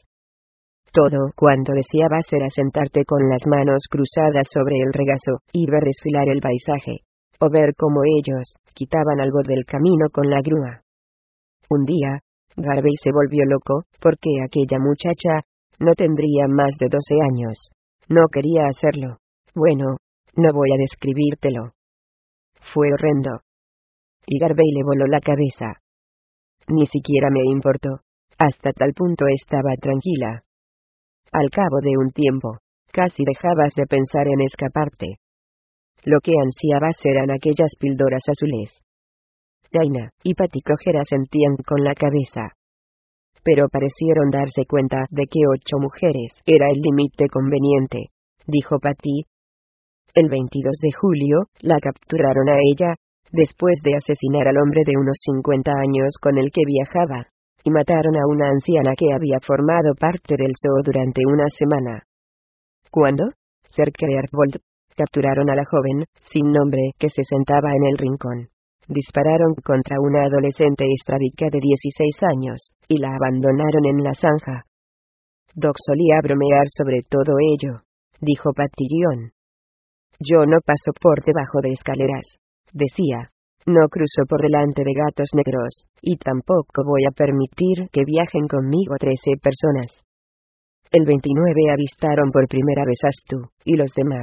[SPEAKER 1] Todo cuanto deseabas era sentarte con las manos cruzadas sobre el regazo, y ver desfilar el paisaje, o ver cómo ellos quitaban algo del camino con la grúa. Un día, Garvey se volvió loco, porque aquella muchacha no tendría más de doce años. No quería hacerlo. Bueno, no voy a describírtelo. Fue horrendo. Y Garvey le voló la cabeza. Ni siquiera me importó. Hasta tal punto estaba tranquila. Al cabo de un tiempo, casi dejabas de pensar en escaparte. Lo que ansiabas eran aquellas píldoras azules. Dinah y Patty Cojera sentían con la cabeza. Pero parecieron darse cuenta de que ocho mujeres era el límite conveniente, dijo Patty. El veintidós de julio, la capturaron a ella, después de asesinar al hombre de unos cincuenta años con el que viajaba, y mataron a una anciana que había formado parte del zoo durante una semana. ¿Cuándo? Cerca de Arbold, capturaron a la joven, sin nombre, que se sentaba en el rincón. Dispararon contra una adolescente estrábica de dieciséis años, y la abandonaron en la zanja. Doc solía bromear sobre todo ello, dijo Patty Gion. Yo no paso por debajo de escaleras, decía. No cruzo por delante de gatos negros, y tampoco voy a permitir que viajen conmigo trece personas. El veintinueve avistaron por primera vez a Stu, y los demás.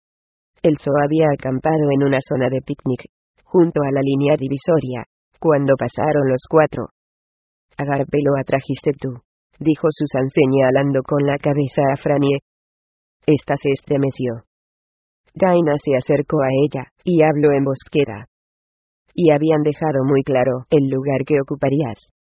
[SPEAKER 1] El zoo había acampado en una zona de picnic, junto a la línea divisoria, cuando pasaron los cuatro. A Garvey lo atrajiste tú, dijo Susan señalando con la cabeza a Frannie. Esta se estremeció. Dinah se acercó a ella, y habló en voz queda. Y habían dejado muy claro el lugar que ocuparías.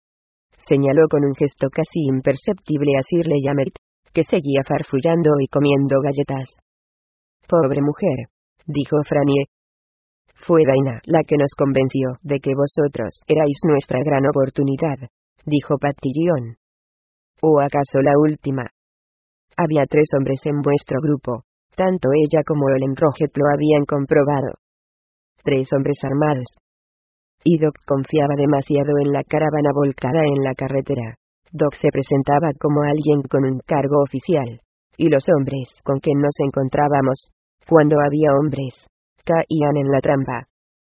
[SPEAKER 1] Señaló con un gesto casi imperceptible a Sir Leyamet, que seguía farfullando y comiendo galletas. Pobre mujer, dijo Frannie. Fue Daina la que nos convenció de que vosotros erais nuestra gran oportunidad, dijo Patillon. ¿O acaso la última? Había tres hombres en vuestro grupo, tanto ella como el Enrojet lo habían comprobado. Tres hombres armados. Y Doc confiaba demasiado en la caravana volcada en la carretera. Doc se presentaba como alguien con un cargo oficial. Y los hombres con quien nos encontrábamos, cuando había hombres, caían en la trampa.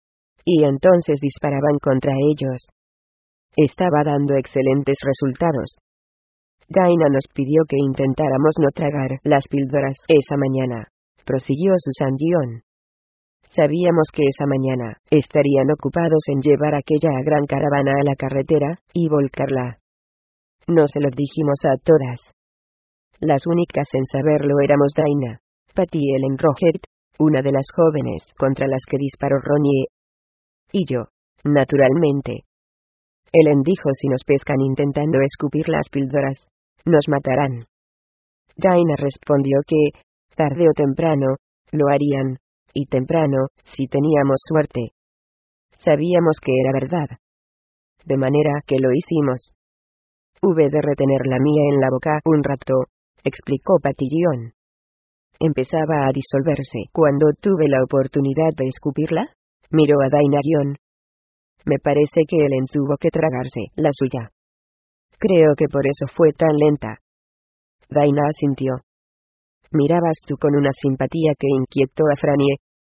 [SPEAKER 1] Y entonces disparaban contra ellos. Estaba dando excelentes resultados. Daina nos pidió que intentáramos no tragar las píldoras esa mañana, prosiguió Susan Dion. Sabíamos que esa mañana estarían ocupados en llevar aquella gran caravana a la carretera y volcarla. No se lo dijimos a todas. Las únicas en saberlo éramos Daina, Patty Ellen Roget, una de las jóvenes contra las que disparó Ronnie, y yo, naturalmente. Ellen dijo: si nos pescan intentando escupir las píldoras, nos matarán. Daina respondió que, tarde o temprano, lo harían, y temprano, si teníamos suerte. Sabíamos que era verdad. De manera que lo hicimos. Hube de retener la mía en la boca un rato, explicó Patillon. Empezaba a disolverse cuando tuve la oportunidad de escupirla. Miró a Daina Dion. Me parece que Ellen tuvo que tragarse la suya. Creo que por eso fue tan lenta. Daina asintió. Mirabas tú con una simpatía que inquietó a Frannie.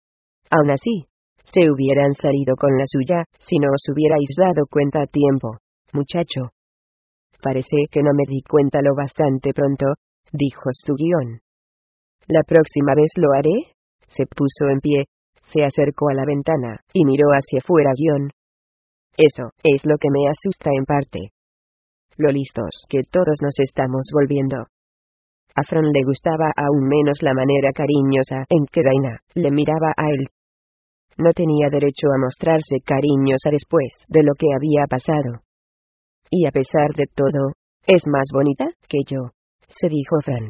[SPEAKER 1] Aún así, se hubieran salido con la suya, si no os hubierais dado cuenta a tiempo, muchacho. Parece que no me di cuenta lo bastante pronto, dijo Stuguion. La próxima vez lo haré. Se puso en pie, se acercó a la ventana, y miró hacia fuera. Guión. Eso es lo que me asusta en parte. Lo listos que todos nos estamos volviendo. A Fran le gustaba aún menos la manera cariñosa en que Daina le miraba a él. No tenía derecho a mostrarse cariñosa después de lo que había pasado. Y a pesar de todo, es más bonita que yo, se dijo Fran.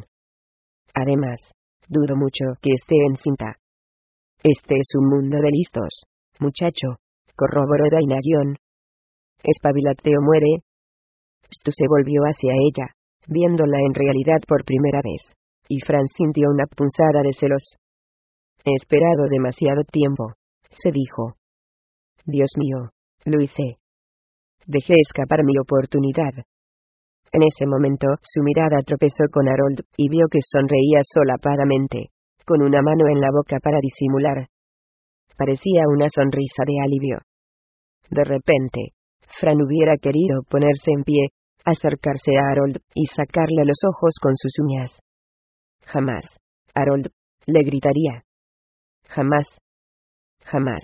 [SPEAKER 1] Además, dudo mucho que esté encinta. Este es un mundo de listos, muchacho, corroboró Daina Guión. Espabilate o muere. Stu se volvió hacia ella, viéndola en realidad por primera vez, y Fran sintió una punzada de celos. He esperado demasiado tiempo, se dijo. Dios mío, lo hice. Dejé escapar mi oportunidad. En ese momento, su mirada tropezó con Harold, y vio que sonreía solapadamente, con una mano en la boca para disimular. Parecía una sonrisa de alivio. De repente, Fran hubiera querido ponerse en pie, acercarse a Harold, y sacarle los ojos con sus uñas. Jamás, Harold, le gritaría. Jamás. Jamás.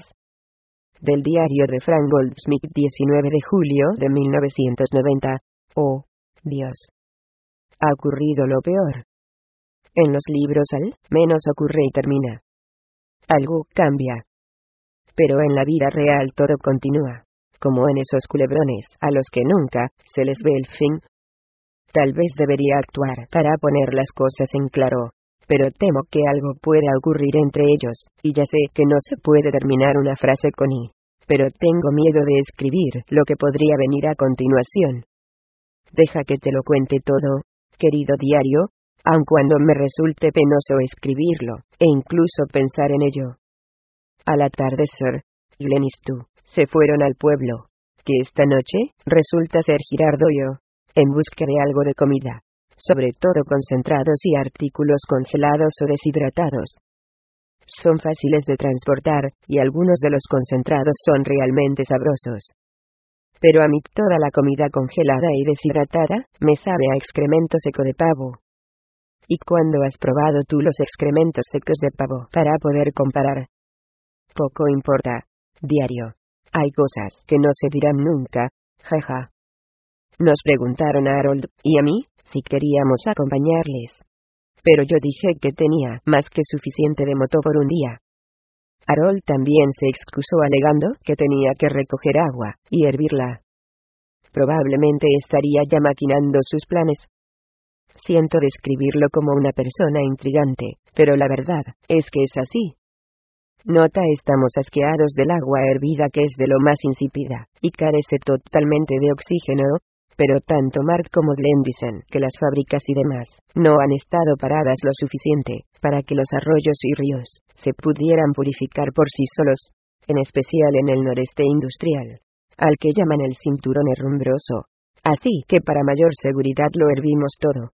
[SPEAKER 1] Del diario de Frank Goldsmith, diecinueve de julio de mil novecientos noventa. Oh, Dios. Ha ocurrido lo peor. En los libros al menos ocurre y termina. Algo cambia. Pero en la vida real todo continúa, como en esos culebrones a los que nunca se les ve el fin. Tal vez debería actuar para poner las cosas en claro, pero temo que algo pueda ocurrir entre ellos, y ya sé que no se puede terminar una frase con i, pero tengo miedo de escribir lo que podría venir a continuación. Deja que te lo cuente todo, querido diario, aun cuando me resulte penoso escribirlo, e incluso pensar en ello. Al atardecer, Glenn y Stu se fueron al pueblo, que esta noche resulta ser Girardo y yo, en busca de algo de comida, sobre todo concentrados y artículos congelados o deshidratados. Son fáciles de transportar, y algunos de los concentrados son realmente sabrosos. Pero a mí toda la comida congelada y deshidratada me sabe a excremento seco de pavo. ¿Y cuándo has probado tú los excrementos secos de pavo para poder comparar? Poco importa, diario. Hay cosas que no se dirán nunca, jaja. Nos preguntaron a Harold y a mí si queríamos acompañarles. Pero yo dije que tenía más que suficiente de moto por un día. Harold también se excusó alegando que tenía que recoger agua y hervirla. Probablemente estaría ya maquinando sus planes. Siento describirlo como una persona intrigante, pero la verdad es que es así. Nota: estamos asqueados del agua hervida, que es de lo más insípida, y carece totalmente de oxígeno, pero tanto Mark como Glenn dicen que las fábricas y demás no han estado paradas lo suficiente para que los arroyos y ríos se pudieran purificar por sí solos, en especial en el noreste industrial, al que llaman el cinturón herrumbroso. Así que para mayor seguridad lo hervimos todo.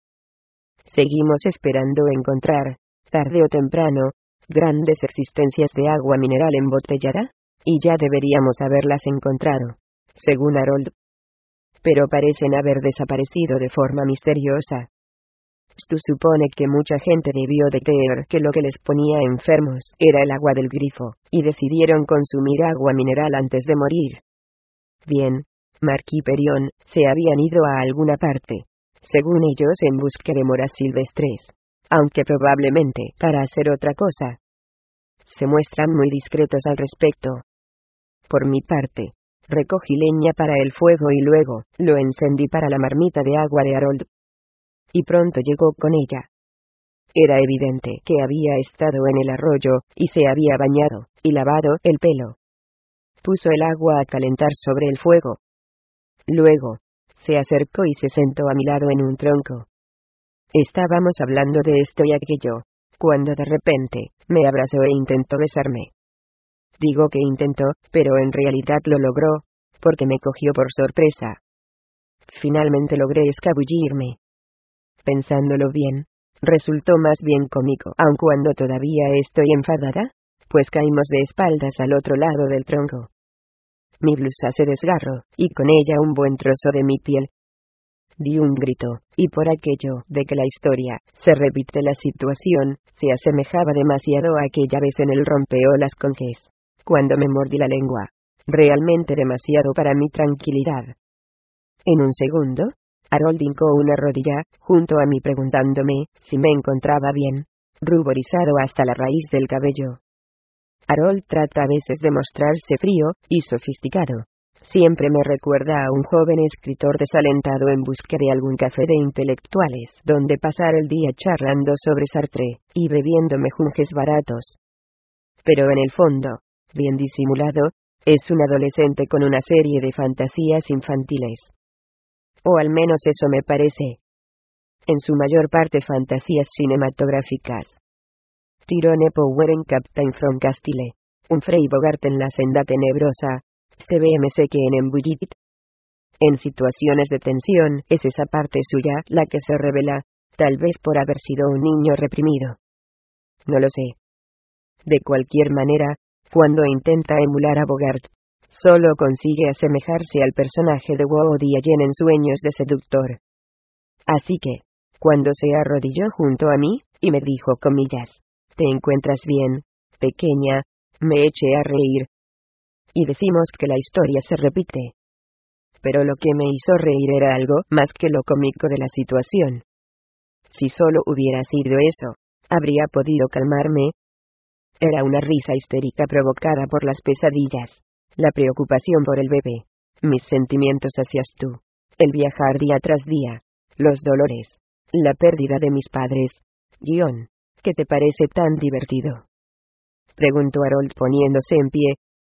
[SPEAKER 1] Seguimos esperando encontrar, tarde o temprano, grandes existencias de agua mineral embotellada, y ya deberíamos haberlas encontrado, según Harold. Pero parecen haber desaparecido de forma misteriosa. Stu supone que mucha gente debió de creer que lo que les ponía enfermos era el agua del grifo, y decidieron consumir agua mineral antes de morir. Bien, Mark y Perion se habían ido a alguna parte, según ellos en busca de moras silvestres, aunque probablemente para hacer otra cosa. Se muestran muy discretos al respecto. Por mi parte, recogí leña para el fuego y luego lo encendí para la marmita de agua de Harold. Y pronto llegó con ella. Era evidente que había estado en el arroyo, y se había bañado y lavado el pelo. Puso el agua a calentar sobre el fuego. Luego, se acercó y se sentó a mi lado en un tronco. Estábamos hablando de esto y aquello, cuando de repente, me abrazó e intentó besarme. Digo que intentó, pero en realidad lo logró, porque me cogió por sorpresa. Finalmente logré escabullirme. Pensándolo bien, resultó más bien cómico, aun cuando todavía estoy enfadada, pues caímos de espaldas al otro lado del tronco. Mi blusa se desgarró, y con ella un buen trozo de mi piel. Di un grito, y por aquello de que la historia se repite, la situación se asemejaba demasiado a aquella vez en el rompeolas con Jess, cuando me mordí la lengua. Realmente demasiado para mi tranquilidad. En un segundo, Harold hincó una rodilla junto a mí preguntándome si me encontraba bien, ruborizado hasta la raíz del cabello. Harold trata a veces de mostrarse frío y sofisticado. Siempre me recuerda a un joven escritor desalentado en busca de algún café de intelectuales donde pasar el día charlando sobre Sartre y bebiendo mejunjes baratos. Pero en el fondo, bien disimulado, es un adolescente con una serie de fantasías infantiles. O al menos eso me parece. En su mayor parte fantasías cinematográficas. Tyrone Power en Captain from Castile, un Frey Bogart en La senda tenebrosa, Steve M S que en Embullited. En situaciones de tensión, es esa parte suya la que se revela, tal vez por haber sido un niño reprimido. No lo sé. De cualquier manera, cuando intenta emular a Bogart, solo consigue asemejarse al personaje de Woody Allen en Sueños de seductor. Así que, cuando se arrodilló junto a mí, y me dijo comillas, ¿te encuentras bien, pequeña?, me eché a reír. Y decimos que la historia se repite. Pero lo que me hizo reír era algo más que lo cómico de la situación. Si solo hubiera sido eso, habría podido calmarme. Era una risa histérica provocada por las pesadillas, la preocupación por el bebé, mis sentimientos hacia tú, el viajar día tras día, los dolores, la pérdida de mis padres. Guión, ¿qué te parece tan divertido?, preguntó Harold poniéndose en pie.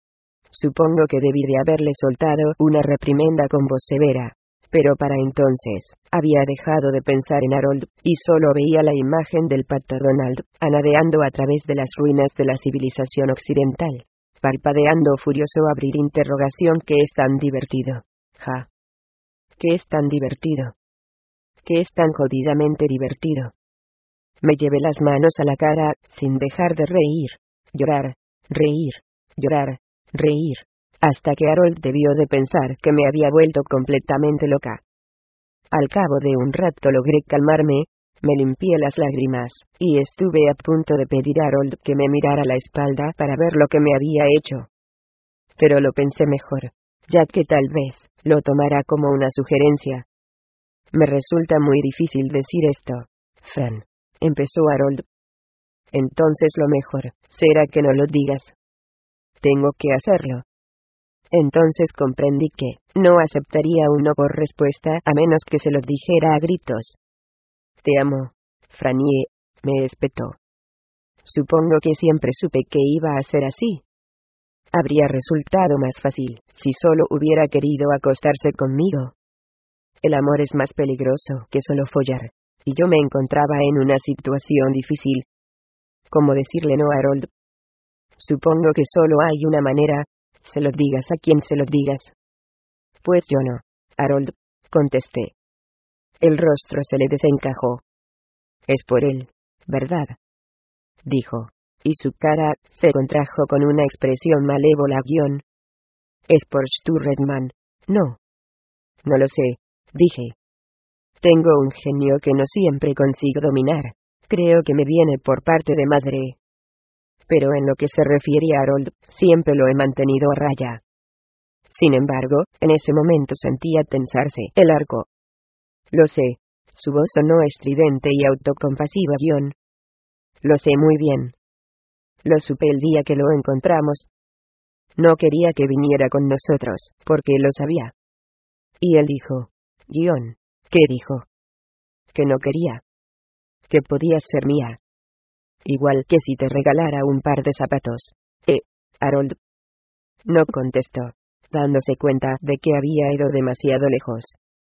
[SPEAKER 1] Supongo que debí de haberle soltado una reprimenda con voz severa, pero para entonces, había dejado de pensar en Harold, y solo veía la imagen del pato Donald, anadeando a través de las ruinas de la civilización occidental, parpadeando furioso. Abrir interrogación. ¿Qué es tan divertido? Ja. ¿Qué es tan divertido? ¿Qué es tan jodidamente divertido? Me llevé las manos a la cara, sin dejar de reír, llorar, reír, llorar, reír, hasta que Harold debió de pensar que me había vuelto completamente loca. Al cabo de un rato logré calmarme, me limpié las lágrimas, y estuve a punto de pedir a Harold que me mirara la espalda para ver lo que me había hecho. Pero lo pensé mejor, ya que tal vez lo tomara como una sugerencia. Me resulta muy difícil decir esto, Fran, empezó Harold. Entonces lo mejor será que no lo digas. Tengo que hacerlo. Entonces comprendí que no aceptaría un no por respuesta a menos que se lo dijera a gritos. Te amo, Franie, me espetó. Supongo que siempre supe que iba a ser así. Habría resultado más fácil si solo hubiera querido acostarse conmigo. El amor es más peligroso que solo follar, y yo me encontraba en una situación difícil. ¿Cómo decirle no a Harold? Supongo que solo hay una manera, se lo digas a quien se lo digas. Pues yo no, Harold, contesté. El rostro se le desencajó. Es por él, ¿verdad? Dijo, y su cara se contrajo con una expresión malévola guión. Es por Stu Redman, no. No lo sé, dije. Tengo un genio que no siempre consigo dominar, creo que me viene por parte de madre. Pero en lo que se refiere a Harold, siempre lo he mantenido a raya. Sin embargo, en ese momento sentía tensarse el arco. Lo sé, su voz sonó estridente y autocompasiva guión. Lo sé muy bien. Lo supe el día que lo encontramos. No quería que viniera con nosotros, porque lo sabía. Y él dijo, guión, ¿qué dijo? Que no quería. Que podías ser mía. Igual que si te regalara un par de zapatos. Eh, Harold. No contestó, dándose cuenta de que había ido demasiado lejos.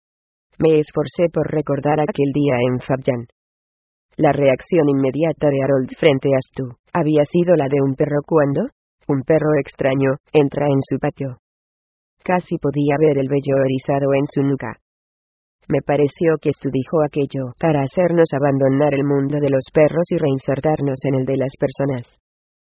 [SPEAKER 1] Me esforcé por recordar aquel día en Fabjan. La reacción inmediata de Harold frente a Stu había sido la de un perro cuando, un perro extraño, entra en su patio. Casi podía ver el vello erizado en su nuca. Me pareció que Stu dijo aquello para hacernos abandonar el mundo de los perros y reinsertarnos en el de las personas.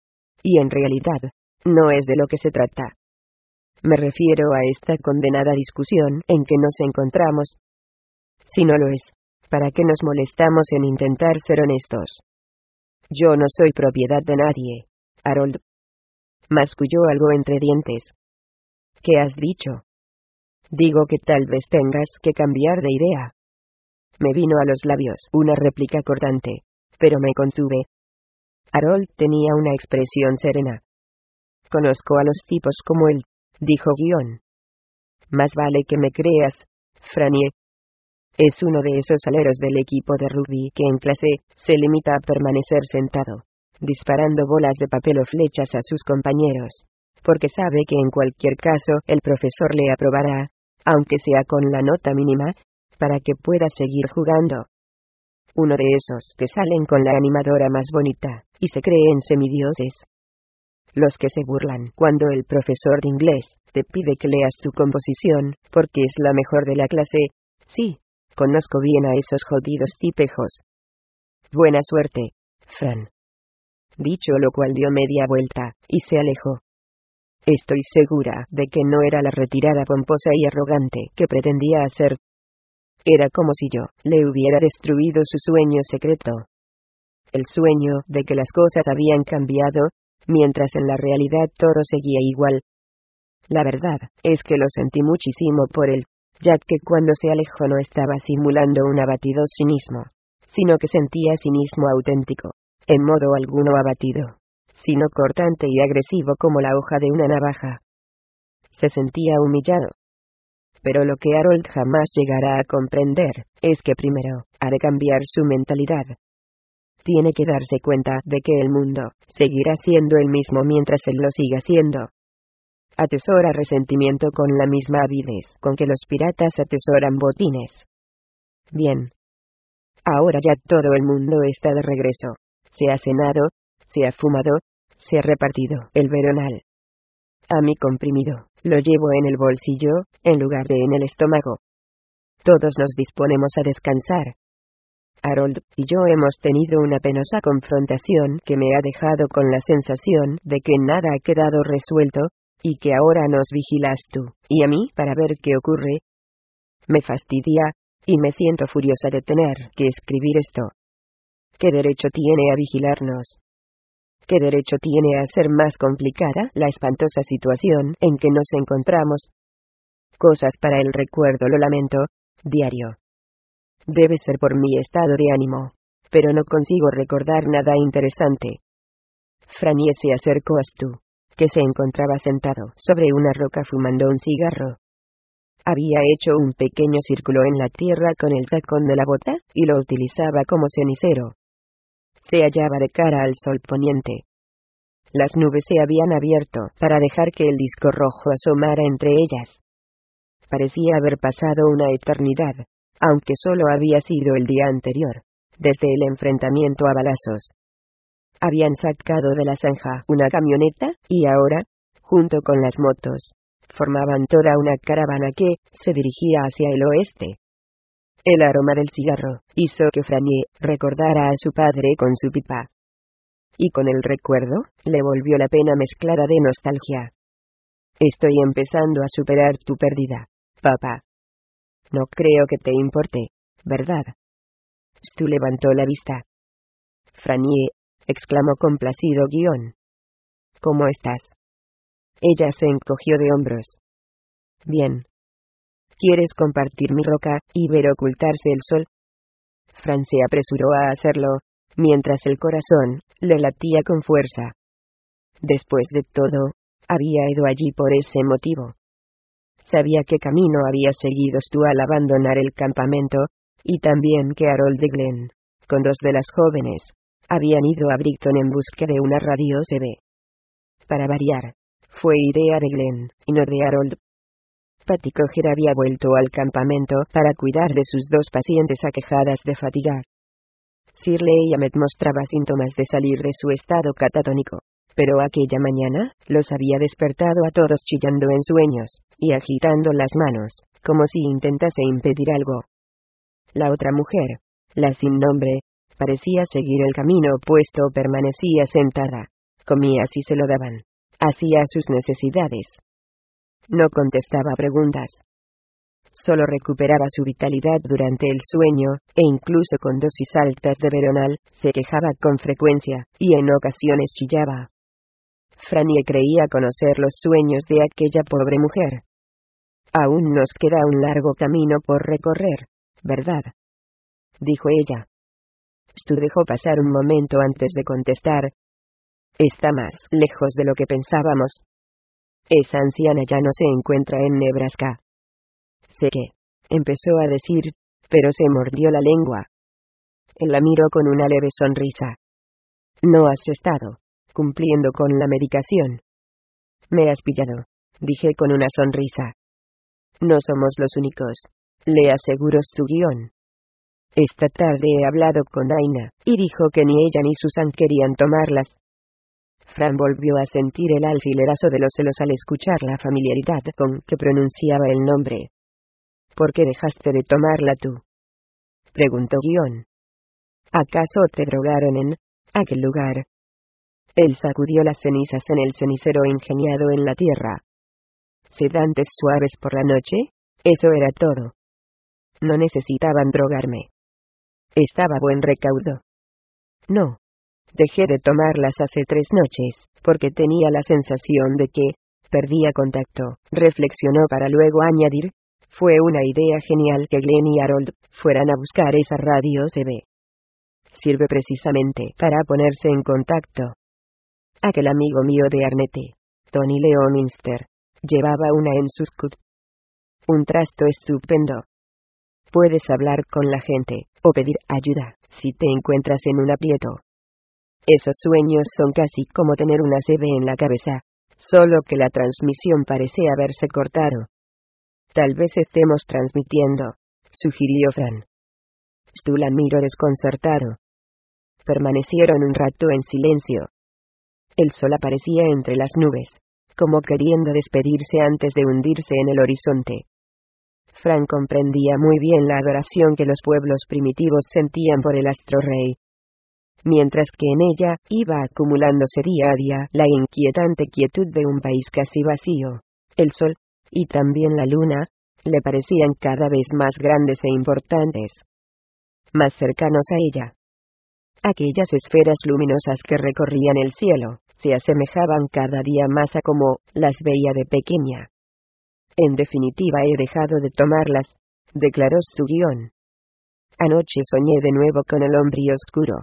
[SPEAKER 1] Y en realidad, no es de lo que se trata. Me refiero a esta condenada discusión en que nos encontramos. Si no lo es, ¿para qué nos molestamos en intentar ser honestos? Yo no soy propiedad de nadie, Harold. Masculló algo entre dientes. ¿Qué has dicho? Digo que tal vez tengas que cambiar de idea. Me vino a los labios una réplica cortante, pero me contuve. Harold tenía una expresión serena. Conozco a los tipos como él, dijo guión. Más vale que me creas, Franie. Es uno de esos aleros del equipo de rugby que en clase se limita a permanecer sentado, disparando bolas de papel o flechas a sus compañeros, porque sabe que en cualquier caso el profesor le aprobará, aunque sea con la nota mínima, para que pueda seguir jugando. Uno de esos que salen con la animadora más bonita, y se creen semidioses. Los que se burlan cuando el profesor de inglés te pide que leas tu composición, porque es la mejor de la clase. Sí, conozco bien a esos jodidos tipejos. Buena suerte, Fran. Dicho lo cual dio media vuelta, y se alejó. Estoy segura de que no era la retirada pomposa y arrogante que pretendía hacer. Era como si yo le hubiera destruido su sueño secreto. El sueño de que las cosas habían cambiado, mientras en la realidad todo seguía igual. La verdad es que lo sentí muchísimo por él, ya que cuando se alejó no estaba simulando un abatido cinismo, sino que sentía cinismo auténtico, en modo alguno abatido, sino cortante y agresivo como la hoja de una navaja. Se sentía humillado. Pero lo que Harold jamás llegará a comprender es que primero ha de cambiar su mentalidad. Tiene que darse cuenta de que el mundo seguirá siendo el mismo mientras él lo siga siendo. Atesora resentimiento con la misma avidez con que los piratas atesoran botines. Bien. Ahora ya todo el mundo está de regreso. Se ha cenado, se ha fumado, se ha repartido el veronal. A mi comprimido lo llevo en el bolsillo, en lugar de en el estómago. Todos nos disponemos a descansar. Harold y yo hemos tenido una penosa confrontación que me ha dejado con la sensación de que nada ha quedado resuelto, y que ahora nos vigilas tú y a mí para ver qué ocurre. Me fastidia, y me siento furiosa de tener que escribir esto. ¿Qué derecho tiene a vigilarnos? ¿Qué derecho tiene a hacer más complicada la espantosa situación en que nos encontramos? Cosas para el recuerdo, lo lamento, diario. Debe ser por mi estado de ánimo, pero no consigo recordar nada interesante. Franie se acercó a Stu, que se encontraba sentado sobre una roca fumando un cigarro. Había hecho un pequeño círculo en la tierra con el tacón de la bota, y lo utilizaba como cenicero. Se hallaba de cara al sol poniente. Las nubes se habían abierto para dejar que el disco rojo asomara entre ellas. Parecía haber pasado una eternidad, aunque solo había sido el día anterior, desde el enfrentamiento a balazos. Habían sacado de la zanja una camioneta, y ahora, junto con las motos, formaban toda una caravana que se dirigía hacia el oeste. El aroma del cigarro hizo que Franier recordara a su padre con su pipa. Y con el recuerdo, le volvió la pena mezclada de nostalgia. Estoy empezando a superar tu pérdida, papá. No creo que te importe, ¿verdad? Stu levantó la vista. Franier, exclamó complacido Guion. ¿Cómo estás? Ella se encogió de hombros. Bien. ¿Quieres compartir mi roca y ver ocultarse el sol? Fran se apresuró a hacerlo, mientras el corazón le latía con fuerza. Después de todo, había ido allí por ese motivo. Sabía qué camino había seguido Stu al abandonar el campamento, y también que Harold y Glenn, con dos de las jóvenes, habían ido a Brighton en busca de una radio C B. Para variar, fue idea de Glenn, y no de Harold. Patty Coger había vuelto al campamento para cuidar de sus dos pacientes aquejadas de fatiga. Shirley Ahmed mostraba síntomas de salir de su estado catatónico, pero aquella mañana los había despertado a todos chillando en sueños, y agitando las manos, como si intentase impedir algo. La otra mujer, la sin nombre, parecía seguir el camino opuesto o permanecía sentada, comía si se lo daban, hacía sus necesidades. No contestaba preguntas. Solo recuperaba su vitalidad durante el sueño, e incluso con dosis altas de Veronal, se quejaba con frecuencia, y en ocasiones chillaba. Franier creía conocer los sueños de aquella pobre mujer. Aún nos queda un largo camino por recorrer, ¿verdad?, dijo ella. Stu dejó pasar un momento antes de contestar. Está más lejos de lo que pensábamos. Esa anciana ya no se encuentra en Nebraska. Sé que, empezó a decir, pero se mordió la lengua. Él la miró con una leve sonrisa. No has estado cumpliendo con la medicación. Me has pillado, dije con una sonrisa. No somos los únicos, le aseguró Stu Guion. Esta tarde he hablado con Daina, y dijo que ni ella ni Susan querían tomarlas. Fran volvió a sentir el alfilerazo de los celos al escuchar la familiaridad con que pronunciaba el nombre. ¿Por qué dejaste de tomarla tú?, preguntó Guion. ¿Acaso te drogaron en aquel lugar? Él sacudió las cenizas en el cenicero ingeniado en la tierra. Sedantes suaves por la noche, eso era todo. No necesitaban drogarme. Estaba a buen recaudo. No. Dejé de tomarlas hace tres noches, porque tenía la sensación de que perdía contacto, reflexionó para luego añadir, fue una idea genial que Glenn y Harold fueran a buscar esa radio C B. Sirve precisamente para ponerse en contacto. Aquel amigo mío de Arnette, Tony Leominster, llevaba una en su scoot. Un trasto estupendo. Puedes hablar con la gente, o pedir ayuda, si te encuentras en un aprieto. Esos sueños son casi como tener una C B en la cabeza, solo que la transmisión parece haberse cortado. Tal vez estemos transmitiendo, sugirió Fran. Stu la miró desconcertado. Permanecieron un rato en silencio. El sol aparecía entre las nubes, como queriendo despedirse antes de hundirse en el horizonte. Fran comprendía muy bien la adoración que los pueblos primitivos sentían por el astro rey. Mientras que en ella iba acumulándose día a día la inquietante quietud de un país casi vacío, el sol, y también la luna, le parecían cada vez más grandes e importantes. Más cercanos a ella. Aquellas esferas luminosas que recorrían el cielo, se asemejaban cada día más a como las veía de pequeña. En definitiva he dejado de tomarlas, declaró Stu Guion. Anoche soñé de nuevo con el hombre oscuro.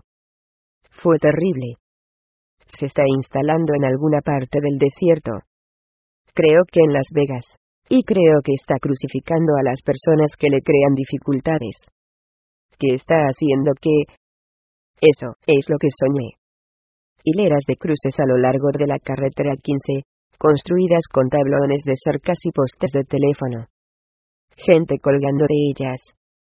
[SPEAKER 1] Fue terrible. Se está instalando en alguna parte del desierto. Creo que en Las Vegas, Y creo que está crucificando a las personas que le crean dificultades. ¿Qué está haciendo que? Eso es lo que soñé. Hileras de cruces a lo largo de la carretera quince, construidas con tablones de cercas y postes de teléfono. Gente colgando de ellas.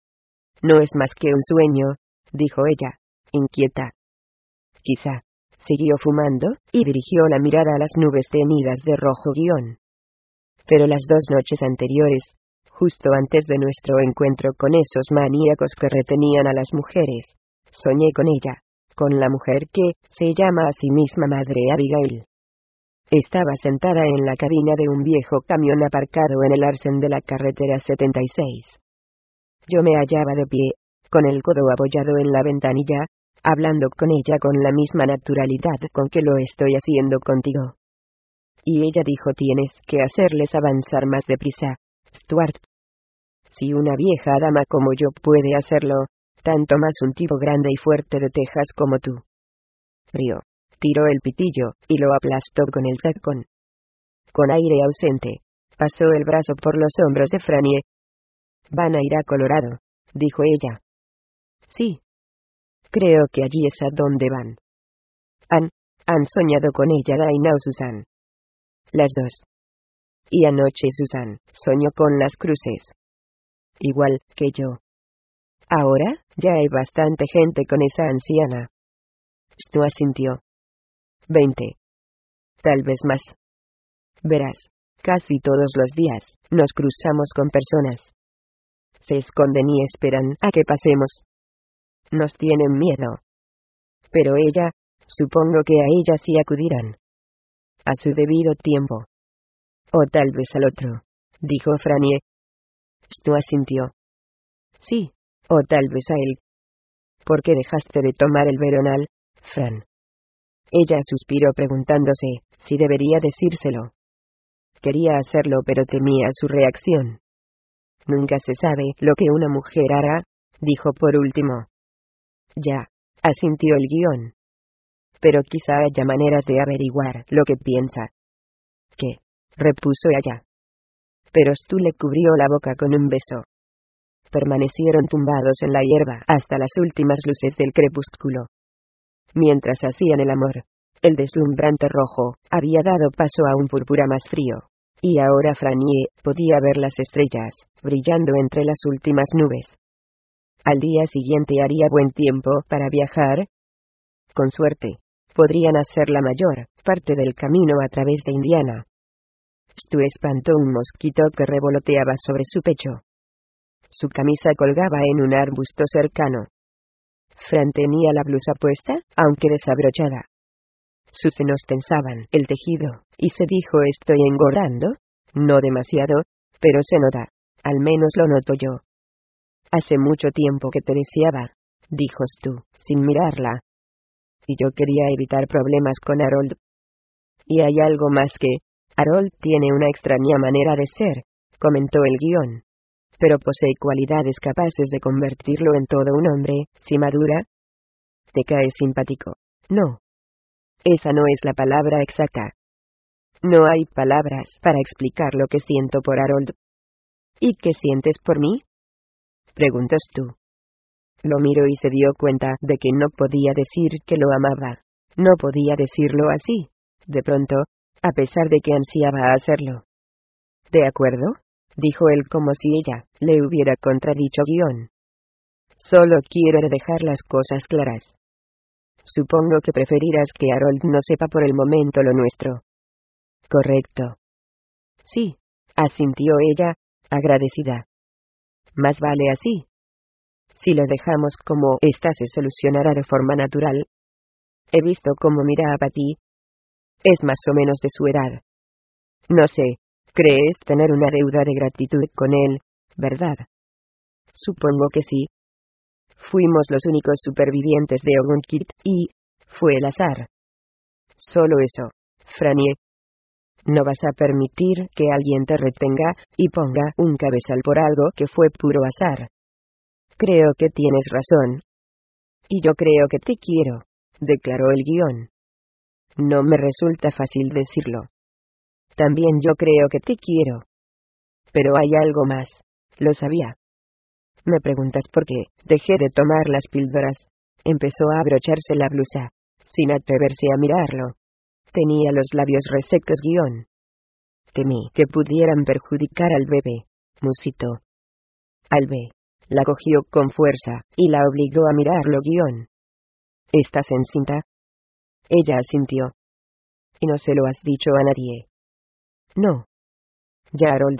[SPEAKER 1] No es más que un sueño, dijo ella, inquieta. Quizá. Siguió fumando, y dirigió la mirada a las nubes teñidas de rojo guión. Pero las dos noches anteriores, justo antes de nuestro encuentro con esos maníacos que retenían a las mujeres, soñé con ella, con la mujer que se llama a sí misma Madre Abigail. Estaba sentada en la cabina de un viejo camión aparcado en el arcén de la carretera setenta y seis. Yo me hallaba de pie, con el codo apoyado en la ventanilla, hablando con ella con la misma naturalidad con que lo estoy haciendo contigo. Y ella dijo: tienes que hacerles avanzar más deprisa, Stuart. Si una vieja dama como yo puede hacerlo, tanto más un tipo grande y fuerte de Texas como tú. Rió, tiró el pitillo, y lo aplastó con el tacón. Con aire ausente, pasó el brazo por los hombros de Frannie. Van a ir a Colorado, dijo ella. Sí. Creo que allí es a donde van. Han, han soñado con ella Daina o Susan. Las dos. Y anoche Susan soñó con las cruces. Igual que yo. Ahora, ya hay bastante gente con esa anciana. Stu asintió. Veinte. Tal vez más. Verás, casi todos los días, nos cruzamos con personas. Se esconden y esperan a que pasemos. Nos tienen miedo. Pero ella, supongo que a ella sí acudirán. A su debido tiempo. O tal vez al otro, dijo Frannie. Stu asintió. Sí, o tal vez a él. ¿Por qué dejaste de tomar el veronal, Fran? Ella suspiró preguntándose si debería decírselo. Quería hacerlo pero temía su reacción. Nunca se sabe lo que una mujer hará, dijo por último. Ya, asintió el guión. Pero quizá haya maneras de averiguar lo que piensa. ¿Qué? Repuso ella. Pero Stu le cubrió la boca con un beso. Permanecieron tumbados en la hierba hasta las últimas luces del crepúsculo. Mientras hacían el amor, el deslumbrante rojo había dado paso a un púrpura más frío, y ahora Frannie podía ver las estrellas, brillando entre las últimas nubes. Al día siguiente haría buen tiempo para viajar. Con suerte, podrían hacer la mayor parte del camino a través de Indiana. Stu espantó un mosquito que revoloteaba sobre su pecho. Su camisa colgaba en un arbusto cercano. Fran tenía la blusa puesta, aunque desabrochada. Sus senos tensaban el tejido, y se dijo: estoy engordando. No demasiado, pero se nota. Al menos lo noto yo. Hace mucho tiempo que te deseaba, dijo Stu, sin mirarla. Y yo quería evitar problemas con Harold. Y hay algo más que... Harold tiene una extraña manera de ser, comentó el guión. Pero posee cualidades capaces de convertirlo en todo un hombre, si madura. Te cae simpático. No. Esa no es la palabra exacta. No hay palabras para explicar lo que siento por Harold. ¿Y qué sientes por mí? Preguntó Stu. Lo miró y se dio cuenta de que no podía decir que lo amaba. No podía decirlo así, de pronto, a pesar de que ansiaba hacerlo. ¿De acuerdo?, dijo él como si ella le hubiera contradicho guión. Solo quiero dejar las cosas claras. Supongo que preferirás que Harold no sepa por el momento lo nuestro. Correcto. Sí, asintió ella, agradecida. Más vale así. Si lo dejamos como está, se solucionará de forma natural. He visto cómo mira a Patty. Es más o menos de su edad. No sé, crees tener una deuda de gratitud con él, ¿verdad? Supongo que sí. Fuimos los únicos supervivientes de Ogunkit, y fue el azar. Solo eso, Frannie. No vas a permitir que alguien te retenga y ponga un cabezal por algo que fue puro azar. Creo que tienes razón. Y yo creo que te quiero, declaró el guión. No me resulta fácil decirlo. También yo creo que te quiero. Pero hay algo más. Lo sabía. Me preguntas por qué. Dejé de tomar las píldoras. Empezó a abrocharse la blusa, sin atreverse a mirarlo. Tenía los labios resecos guión. Temí que pudieran perjudicar al bebé. Musitó. Albe la cogió con fuerza, y la obligó a mirarlo guión. ¿Estás encinta? Ella asintió. ¿Y no se lo has dicho a nadie? No. ¿Ya Harold?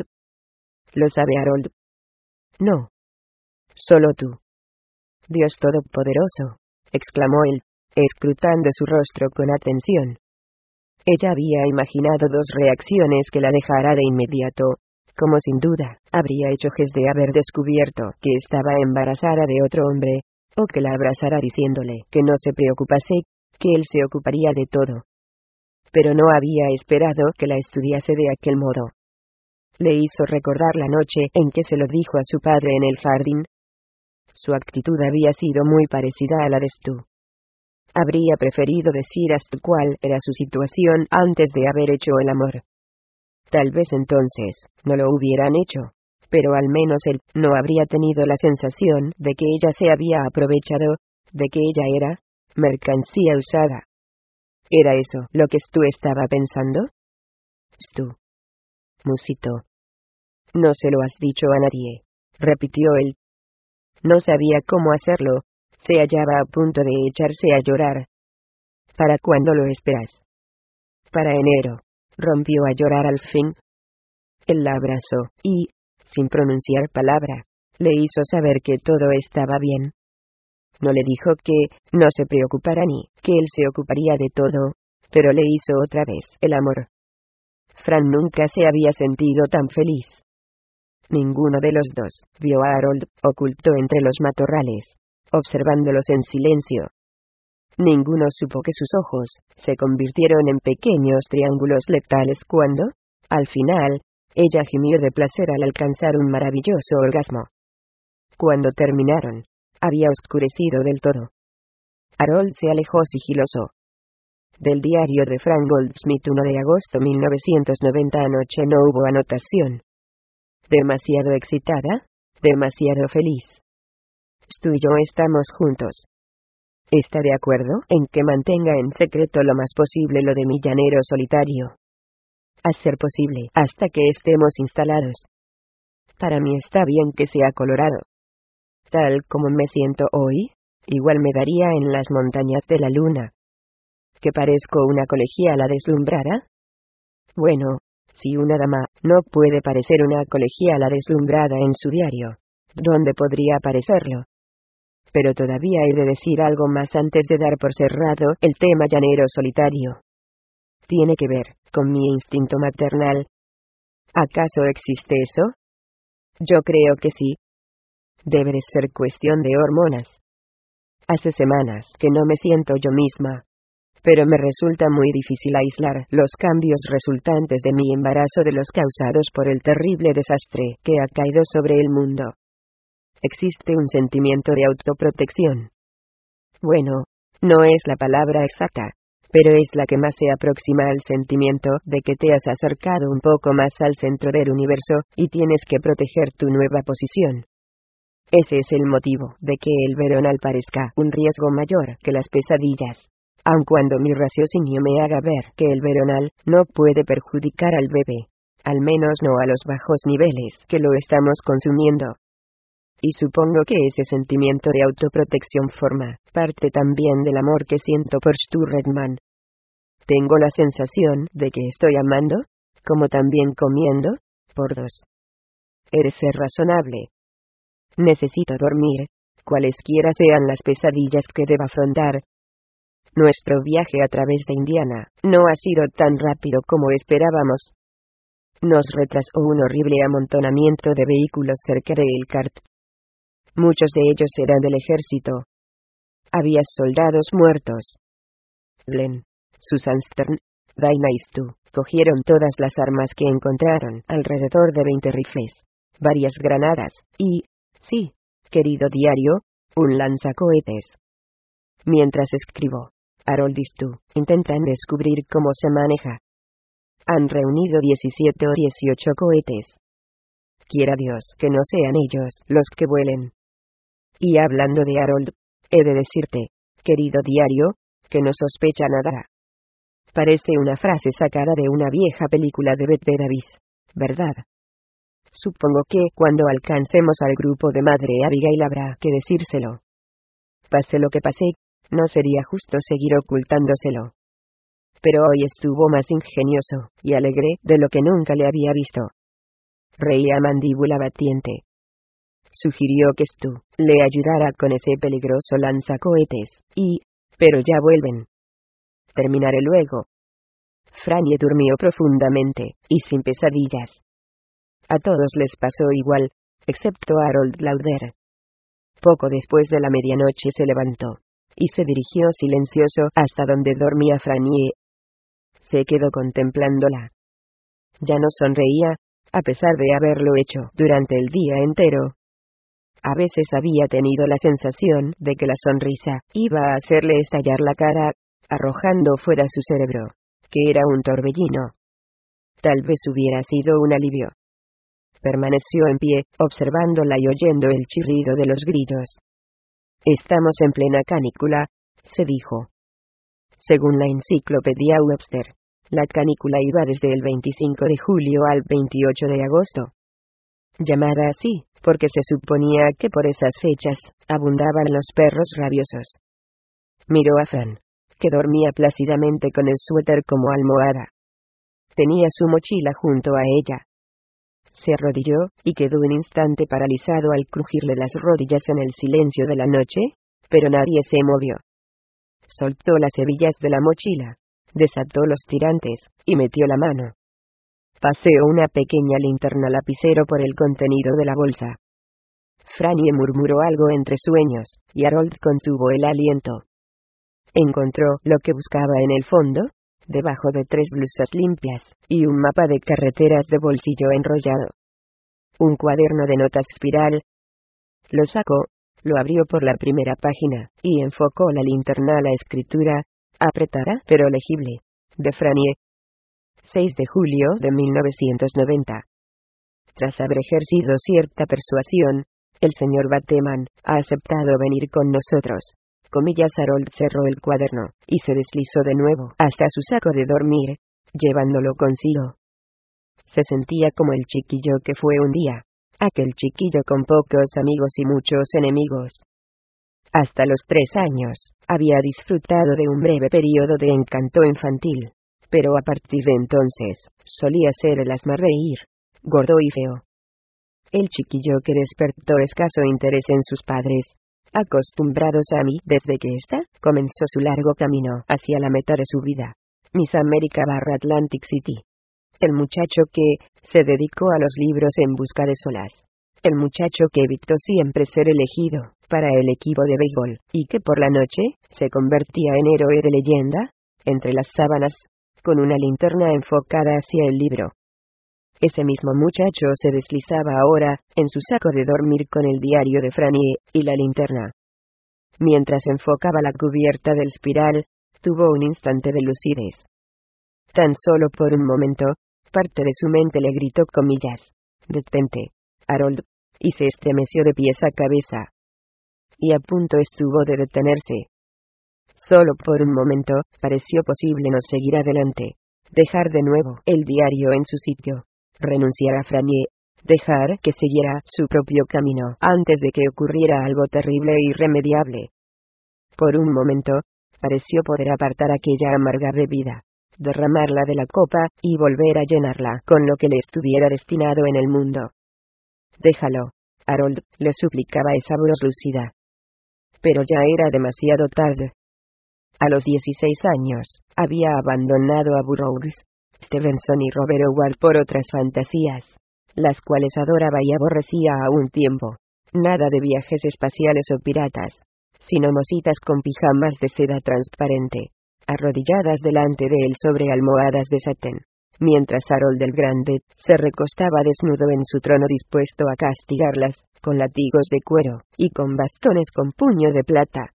[SPEAKER 1] ¿Lo sabe Harold? No. Solo tú. Dios Todopoderoso, exclamó él, escrutando su rostro con atención. Ella había imaginado dos reacciones que la dejara de inmediato, como sin duda habría hecho de haber descubierto que estaba embarazada de otro hombre, o que la abrazara diciéndole que no se preocupase, que él se ocuparía de todo. Pero no había esperado que la estudiase de aquel modo. Le hizo recordar la noche en que se lo dijo a su padre en el jardín. Su actitud había sido muy parecida a la de Stu. Habría preferido decir a Stu cuál era su situación antes de haber hecho el amor. Tal vez entonces no lo hubieran hecho, pero al menos él no habría tenido la sensación de que ella se había aprovechado, de que ella era mercancía usada. ¿Era eso lo que Stu estaba pensando? Stu. Musitó. No se lo has dicho a nadie, repitió él. No sabía cómo hacerlo, se hallaba a punto de echarse a llorar. ¿Para cuándo lo esperas? Para enero. Rompió a llorar al fin. Él la abrazó, y, sin pronunciar palabra, le hizo saber que todo estaba bien. No le dijo que no se preocupara ni que él se ocuparía de todo, pero le hizo otra vez el amor. Fran nunca se había sentido tan feliz. Ninguno de los dos vio a Harold oculto entre los matorrales, observándolos en silencio. Ninguno supo que sus ojos se convirtieron en pequeños triángulos letales cuando, al final, ella gimió de placer al alcanzar un maravilloso orgasmo. Cuando terminaron, había oscurecido del todo. Harold se alejó sigiloso. Del diario de Frank Goldsmith, uno de agosto mil novecientos noventa. Anoche no hubo anotación. Demasiado excitada, demasiado feliz. Stu y yo estamos juntos. ¿Está de acuerdo en que mantenga en secreto lo más posible lo de mi llanero solitario? A ser posible, hasta que estemos instalados. Para mí está bien que sea colorado. Tal como me siento hoy, igual me daría en las montañas de la luna. ¿Que parezco una colegiala deslumbrada? Bueno, si una dama no puede parecer una colegiala deslumbrada en su diario, ¿dónde podría parecerlo? Pero todavía he de decir algo más antes de dar por cerrado el tema llanero solitario. Tiene que ver con mi instinto maternal. ¿Acaso existe eso? Yo creo que sí. Debe de ser cuestión de hormonas. Hace semanas que no me siento yo misma, pero me resulta muy difícil aislar los cambios resultantes de mi embarazo de los causados por el terrible desastre que ha caído sobre el mundo. Existe un sentimiento de autoprotección. Bueno, no es la palabra exacta, pero es la que más se aproxima al sentimiento de que te has acercado un poco más al centro del universo y tienes que proteger tu nueva posición. Ese es el motivo de que el veronal parezca un riesgo mayor que las pesadillas, aun cuando mi raciocinio me haga ver que el veronal no puede perjudicar al bebé, al menos no a los bajos niveles que lo estamos consumiendo. Y supongo que ese sentimiento de autoprotección forma parte también del amor que siento por Stu Redman. Tengo la sensación de que estoy amando, como también comiendo, por dos. Eres ser razonable. Necesito dormir, cualesquiera sean las pesadillas que deba afrontar. Nuestro viaje a través de Indiana no ha sido tan rápido como esperábamos. Nos retrasó un horrible amontonamiento de vehículos cerca de Elkhart. Muchos de ellos eran del ejército. Había soldados muertos. Glenn, Susan Stern, Dinah y Stu cogieron todas las armas que encontraron, alrededor de veinte rifles, varias granadas, y, sí, querido diario, un lanzacohetes. Mientras escribo, Harold y Stu intentan descubrir cómo se maneja. Han reunido diecisiete o dieciocho cohetes. quiera Dios que no sean ellos los que vuelen. Y hablando de Harold, he de decirte, querido diario, que no sospecha nada. Parece una frase sacada de una vieja película de Bette Davis, ¿verdad? Supongo que cuando alcancemos al grupo de Madre Abigail habrá que decírselo. Pase lo que pase, no sería justo seguir ocultándoselo. Pero hoy estuvo más ingenioso y alegre de lo que nunca le había visto. Reía a mandíbula batiente. Sugirió que Stu le ayudara con ese peligroso lanzacohetes, y... pero ya vuelven. Terminaré luego. Franny durmió profundamente, y sin pesadillas. A todos les pasó igual, excepto a Harold Lauder. Poco después de la medianoche se levantó, y se dirigió silencioso hasta donde dormía Franny. Se quedó contemplándola. Ya no sonreía, a pesar de haberlo hecho durante el día entero. A veces había tenido la sensación de que la sonrisa iba a hacerle estallar la cara, arrojando fuera su cerebro, que era un torbellino. Tal vez hubiera sido un alivio. Permaneció en pie, observándola y oyendo el chirrido de los grillos. Estamos en plena canícula, se dijo. Según la enciclopedia Webster, la canícula iba desde el veinticinco de julio al veintiocho de agosto. Llamada así, porque se suponía que por esas fechas abundaban los perros rabiosos. Miró a Fran, que dormía plácidamente con el suéter como almohada. Tenía su mochila junto a ella. Se arrodilló, y quedó un instante paralizado al crujirle las rodillas en el silencio de la noche, pero nadie se movió. Soltó las hebillas de la mochila, desató los tirantes, y metió la mano. Paseó una pequeña linterna lapicero por el contenido de la bolsa. Franny murmuró algo entre sueños, y Harold contuvo el aliento. Encontró lo que buscaba en el fondo, debajo de tres blusas limpias, y un mapa de carreteras de bolsillo enrollado. Un cuaderno de notas espiral. Lo sacó, lo abrió por la primera página, y enfocó la linterna a la escritura, apretada pero legible, de Franny. seis de julio de mil novecientos noventa. Tras haber ejercido cierta persuasión, el señor Bateman ha aceptado venir con nosotros. Comillas. Harold cerró el cuaderno, y se deslizó de nuevo hasta su saco de dormir, llevándolo consigo. Se sentía como el chiquillo que fue un día, aquel chiquillo con pocos amigos y muchos enemigos. Hasta los tres años, había disfrutado de un breve periodo de encanto infantil, pero a partir de entonces, solía ser el asmarreír, gordo y feo. El chiquillo que despertó escaso interés en sus padres, acostumbrados a mí desde que ésta comenzó su largo camino hacia la meta de su vida, Miss America barra Atlantic City. El muchacho que se dedicó a los libros en busca de solas. El muchacho que evitó siempre ser elegido para el equipo de béisbol, y que por la noche se convertía en héroe de leyenda, entre las sábanas, con una linterna enfocada hacia el libro. Ese mismo muchacho se deslizaba ahora, en su saco de dormir con el diario de Franny y la linterna. Mientras enfocaba la cubierta del espiral, tuvo un instante de lucidez. Tan solo por un momento, parte de su mente le gritó comillas: «Detente, Harold», y se estremeció de pies a cabeza. Y a punto estuvo de detenerse. Solo por un momento, pareció posible no seguir adelante, dejar de nuevo el diario en su sitio, renunciar a Franny, dejar que siguiera su propio camino antes de que ocurriera algo terrible e irremediable. Por un momento, pareció poder apartar aquella amarga bebida, derramarla de la copa y volver a llenarla con lo que le estuviera destinado en el mundo. «Déjalo, Harold», le suplicaba esa voz lúcida. Pero ya era demasiado tarde. A los dieciséis años, había abandonado a Burroughs, Stevenson y Robert Howard por otras fantasías, las cuales adoraba y aborrecía a un tiempo. Nada de viajes espaciales o piratas, sino mositas con pijamas de seda transparente, arrodilladas delante de él sobre almohadas de satén, mientras Harold el Grande se recostaba desnudo en su trono dispuesto a castigarlas, con látigos de cuero, y con bastones con puño de plata.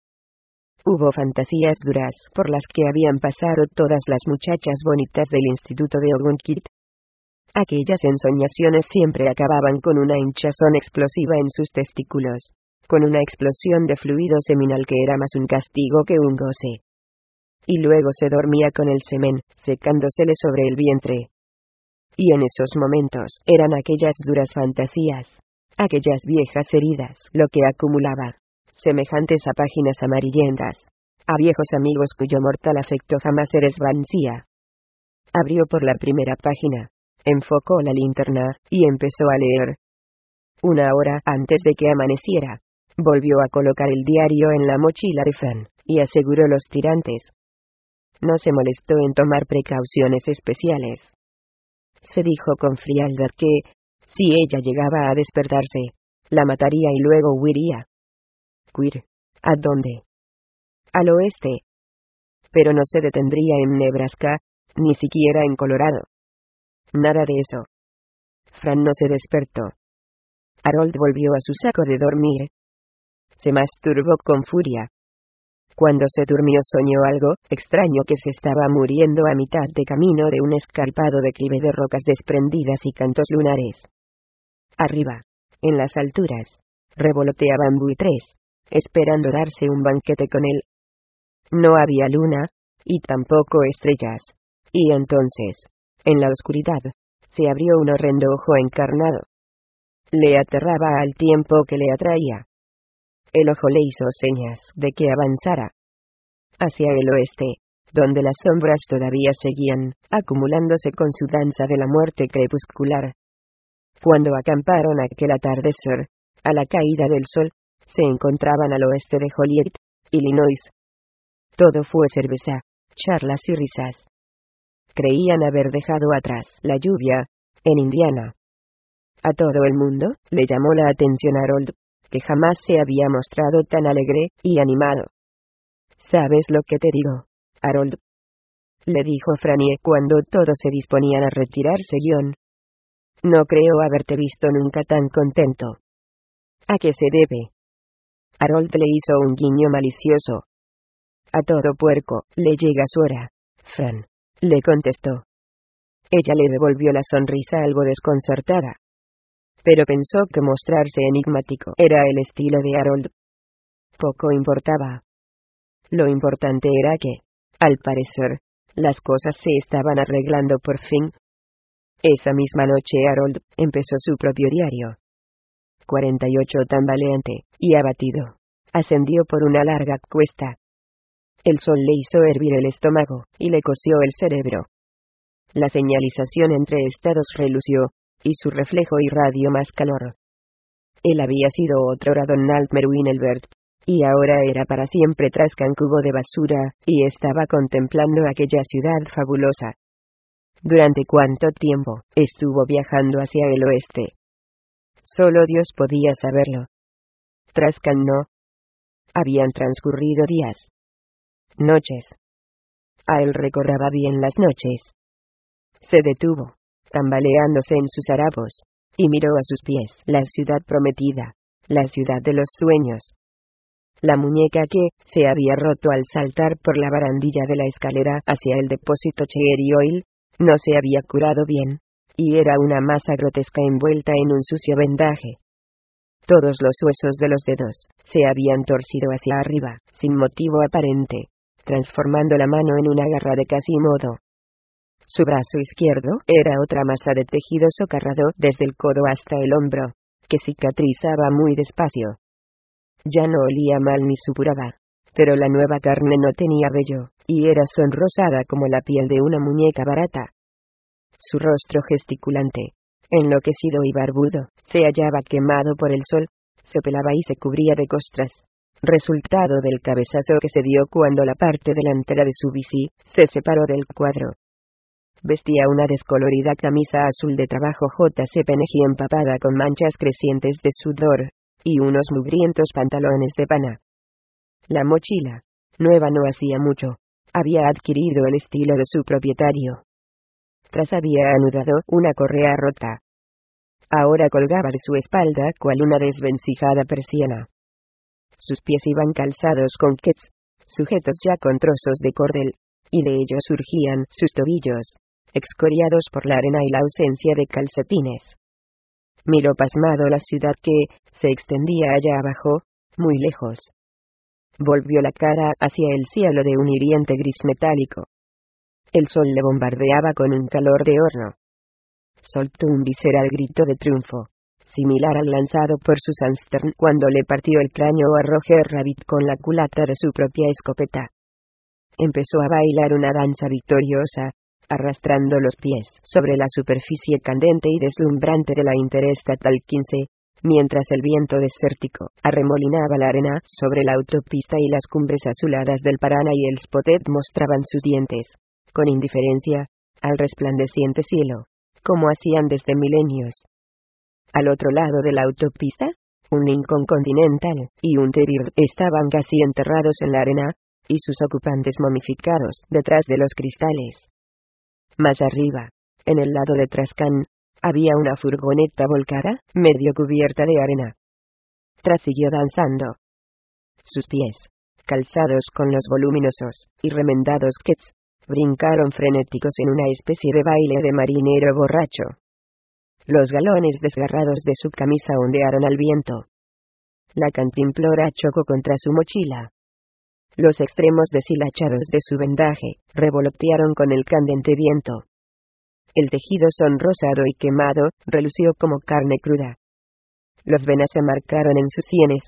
[SPEAKER 1] Hubo fantasías duras por las que habían pasado todas las muchachas bonitas del instituto de Ogunquit. Aquellas ensoñaciones siempre acababan con una hinchazón explosiva en sus testículos, con una explosión de fluido seminal que era más un castigo que un goce. Y luego se dormía con el semen, secándosele sobre el vientre. Y en esos momentos eran aquellas duras fantasías, aquellas viejas heridas, lo que acumulaba, semejantes a páginas amarillentas, a viejos amigos cuyo mortal afecto jamás se desvanecía. Abrió por la primera página, enfocó la linterna, y empezó a leer. Una hora antes de que amaneciera, volvió a colocar el diario en la mochila de Fran, y aseguró los tirantes. No se molestó en tomar precauciones especiales. Se dijo con frialdad que, si ella llegaba a despertarse, la mataría y luego huiría. ¿Huir? ¿A dónde? Al oeste. Pero no se detendría en Nebraska, ni siquiera en Colorado. Nada de eso. Fran no se despertó. Harold volvió a su saco de dormir. Se masturbó con furia. Cuando se durmió soñó algo extraño, que se estaba muriendo a mitad de camino de un escarpado declive de rocas desprendidas y cantos lunares. Arriba, en las alturas, revoloteaban buitres, esperando darse un banquete con él. No había luna, y tampoco estrellas, y entonces, en la oscuridad, se abrió un horrendo ojo encarnado. Le aterraba al tiempo que le atraía. El ojo le hizo señas de que avanzara hacia el oeste, donde las sombras todavía seguían acumulándose con su danza de la muerte crepuscular. Cuando acamparon aquel atardecer, a la caída del sol, se encontraban al oeste de Joliet, Illinois. Todo fue cerveza, charlas y risas. Creían haber dejado atrás la lluvia, en Indiana. A todo el mundo le llamó la atención Harold, que jamás se había mostrado tan alegre y animado. ¿Sabes lo que te digo, Harold?, le dijo Frannie cuando todos se disponían a retirarse. John, no creo haberte visto nunca tan contento. ¿A qué se debe? Harold le hizo un guiño malicioso. A todo puerco le llega su hora, Fran, le contestó. Ella le devolvió la sonrisa algo desconcertada. Pero pensó que mostrarse enigmático era el estilo de Harold. Poco importaba. Lo importante era que, al parecer, las cosas se estaban arreglando por fin. Esa misma noche Harold empezó su propio diario. cuarenta y ocho tambaleante, y abatido, ascendió por una larga cuesta. El sol le hizo hervir el estómago, y le coció el cerebro. La señalización entre estados relució, y su reflejo irradió más calor. Él había sido otrora Donald Merwinelbert, y ahora era para siempre Trascan cubo de basura, y estaba contemplando aquella ciudad fabulosa. ¿Durante cuánto tiempo estuvo viajando hacia el oeste? Solo Dios podía saberlo. Trascan no. Habían transcurrido días. Noches. A él recordaba bien las noches. Se detuvo, tambaleándose en sus harapos, y miró a sus pies la ciudad prometida, la ciudad de los sueños. La muñeca que se había roto al saltar por la barandilla de la escalera hacia el depósito Cherry Oil, no se había curado bien, y era una masa grotesca envuelta en un sucio vendaje. Todos los huesos de los dedos se habían torcido hacia arriba, sin motivo aparente, transformando la mano en una garra de casi modo. Su brazo izquierdo era otra masa de tejido socarrado desde el codo hasta el hombro, que cicatrizaba muy despacio. Ya no olía mal ni supuraba, pero la nueva carne no tenía vello, y era sonrosada como la piel de una muñeca barata. Su rostro gesticulante, enloquecido y barbudo, se hallaba quemado por el sol, se pelaba y se cubría de costras, resultado del cabezazo que se dio cuando la parte delantera de su bici se separó del cuadro. Vestía una descolorida camisa azul de trabajo J C Penney empapada con manchas crecientes de sudor, y unos mugrientos pantalones de pana. La mochila, nueva no hacía mucho, había adquirido el estilo de su propietario. Tras había anudado una correa rota. Ahora colgaba de su espalda cual una desvencijada persiana. Sus pies iban calzados con kets, sujetos ya con trozos de cordel, y de ellos surgían sus tobillos, excoriados por la arena y la ausencia de calcetines. Miró pasmado la ciudad que se extendía allá abajo, muy lejos. Volvió la cara hacia el cielo de un hiriente gris metálico. El sol le bombardeaba con un calor de horno. Soltó un visceral grito de triunfo, similar al lanzado por Susan Stern cuando le partió el cráneo a Roger Rabbit con la culata de su propia escopeta. Empezó a bailar una danza victoriosa, arrastrando los pies sobre la superficie candente y deslumbrante de la Interestatal quince, mientras el viento desértico arremolinaba la arena sobre la autopista y las cumbres azuladas del Paraná y el Spotted mostraban sus dientes, con indiferencia, al resplandeciente cielo, como hacían desde milenios. Al otro lado de la autopista, un Lincoln Continental y un T Bird estaban casi enterrados en la arena, y sus ocupantes momificados detrás de los cristales. Más arriba, en el lado de Trascan, había una furgoneta volcada, medio cubierta de arena. Tras siguió danzando. Sus pies, calzados con los voluminosos y remendados kets, brincaron frenéticos en una especie de baile de marinero borracho. Los galones desgarrados de su camisa ondearon al viento. La cantimplora chocó contra su mochila. Los extremos deshilachados de su vendaje revolotearon con el candente viento. El tejido sonrosado y quemado relució como carne cruda. Las venas se marcaron en sus sienes.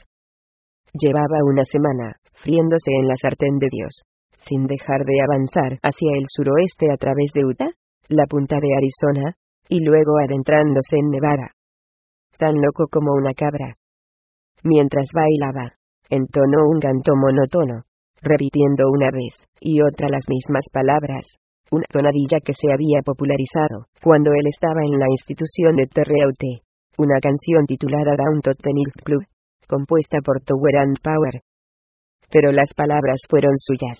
[SPEAKER 1] Llevaba una semana, friéndose en la sartén de Dios, sin dejar de avanzar hacia el suroeste a través de Utah, la punta de Arizona, y luego adentrándose en Nevada. Tan loco como una cabra. Mientras bailaba, entonó un canto monótono, repitiendo una vez y otra las mismas palabras, una tonadilla que se había popularizado cuando él estaba en la institución de Terreaute, una canción titulada Downtown Tennis Club, compuesta por Tower and Power. Pero las palabras fueron suyas.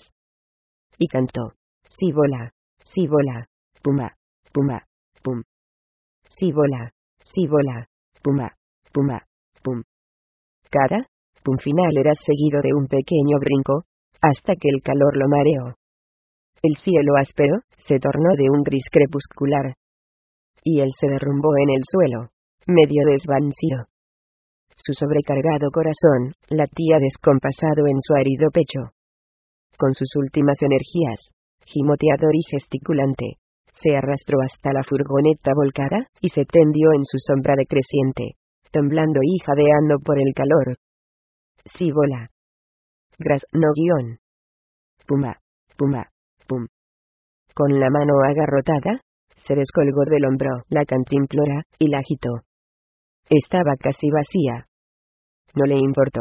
[SPEAKER 1] Y cantó: sí bola, sí bola, pumba, pumba, pum. Sí bola, sí bola, pumba, pumba, pum. Cada pum final era seguido de un pequeño brinco, hasta que el calor lo mareó. El cielo áspero se tornó de un gris crepuscular. Y él se derrumbó en el suelo, medio desvanecido. Su sobrecargado corazón latía descompasado en su árido pecho. Con sus últimas energías, gimoteador y gesticulante, se arrastró hasta la furgoneta volcada y se tendió en su sombra decreciente, temblando y jadeando por el calor. Sí bola. Gras no guión. Pumba, pumba, pum. Con la mano agarrotada, se descolgó del hombro la cantimplora y la agitó. Estaba casi vacía. No le importó.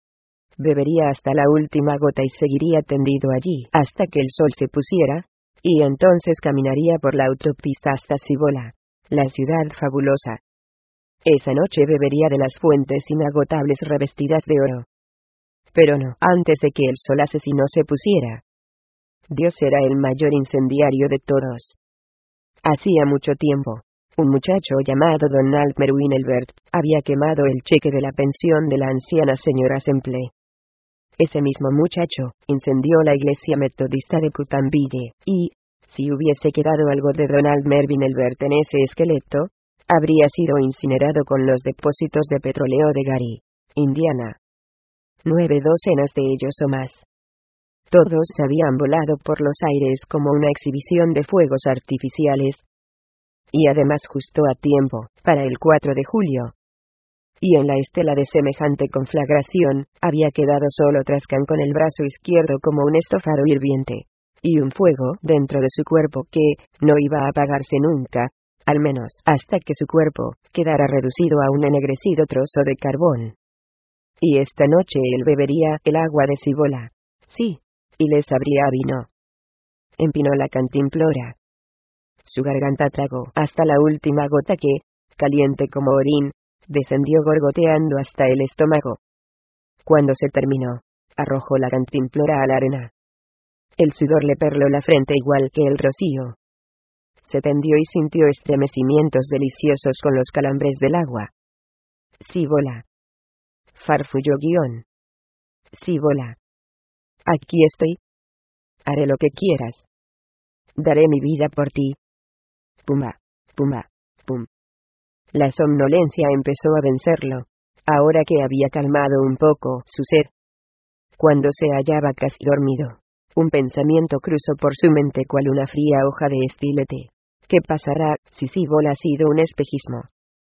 [SPEAKER 1] Bebería hasta la última gota y seguiría tendido allí hasta que el sol se pusiera, y entonces caminaría por la autopista hasta Cibola, la ciudad fabulosa. Esa noche bebería de las fuentes inagotables revestidas de oro. Pero no antes de que el sol asesino se pusiera. Dios era el mayor incendiario de todos. Hacía mucho tiempo, un muchacho llamado Donald Merwin Elbert había quemado el cheque de la pensión de la anciana señora Semple. Ese mismo muchacho incendió la iglesia metodista de Cutamville, y, si hubiese quedado algo de Donald Merwin Elbert en ese esqueleto, habría sido incinerado con los depósitos de petróleo de Gary, Indiana. Nueve docenas de ellos o más. Todos habían volado por los aires como una exhibición de fuegos artificiales. Y además justo a tiempo, para el cuatro de julio. Y en la estela de semejante conflagración, había quedado solo Trascan con el brazo izquierdo como un estofado hirviente, y un fuego dentro de su cuerpo que no iba a apagarse nunca, al menos hasta que su cuerpo quedara reducido a un ennegrecido trozo de carbón. Y esta noche él bebería el agua de Cibola, sí, y le sabría a vino. Empinó la cantimplora. Su garganta tragó hasta la última gota que, caliente como orín, descendió gorgoteando hasta el estómago. Cuando se terminó, arrojó la cantimplora a la arena. El sudor le perló la frente igual que el rocío. Se tendió y sintió estremecimientos deliciosos con los calambres del agua. Cibola. Farfulló guión. Cibola. Aquí estoy. Haré lo que quieras. Daré mi vida por ti. Pumba, pumba, pum. La somnolencia empezó a vencerlo, ahora que había calmado un poco su sed. Cuando se hallaba casi dormido, un pensamiento cruzó por su mente cual una fría hoja de estilete. ¿Qué pasará si Scivola ha sido un espejismo?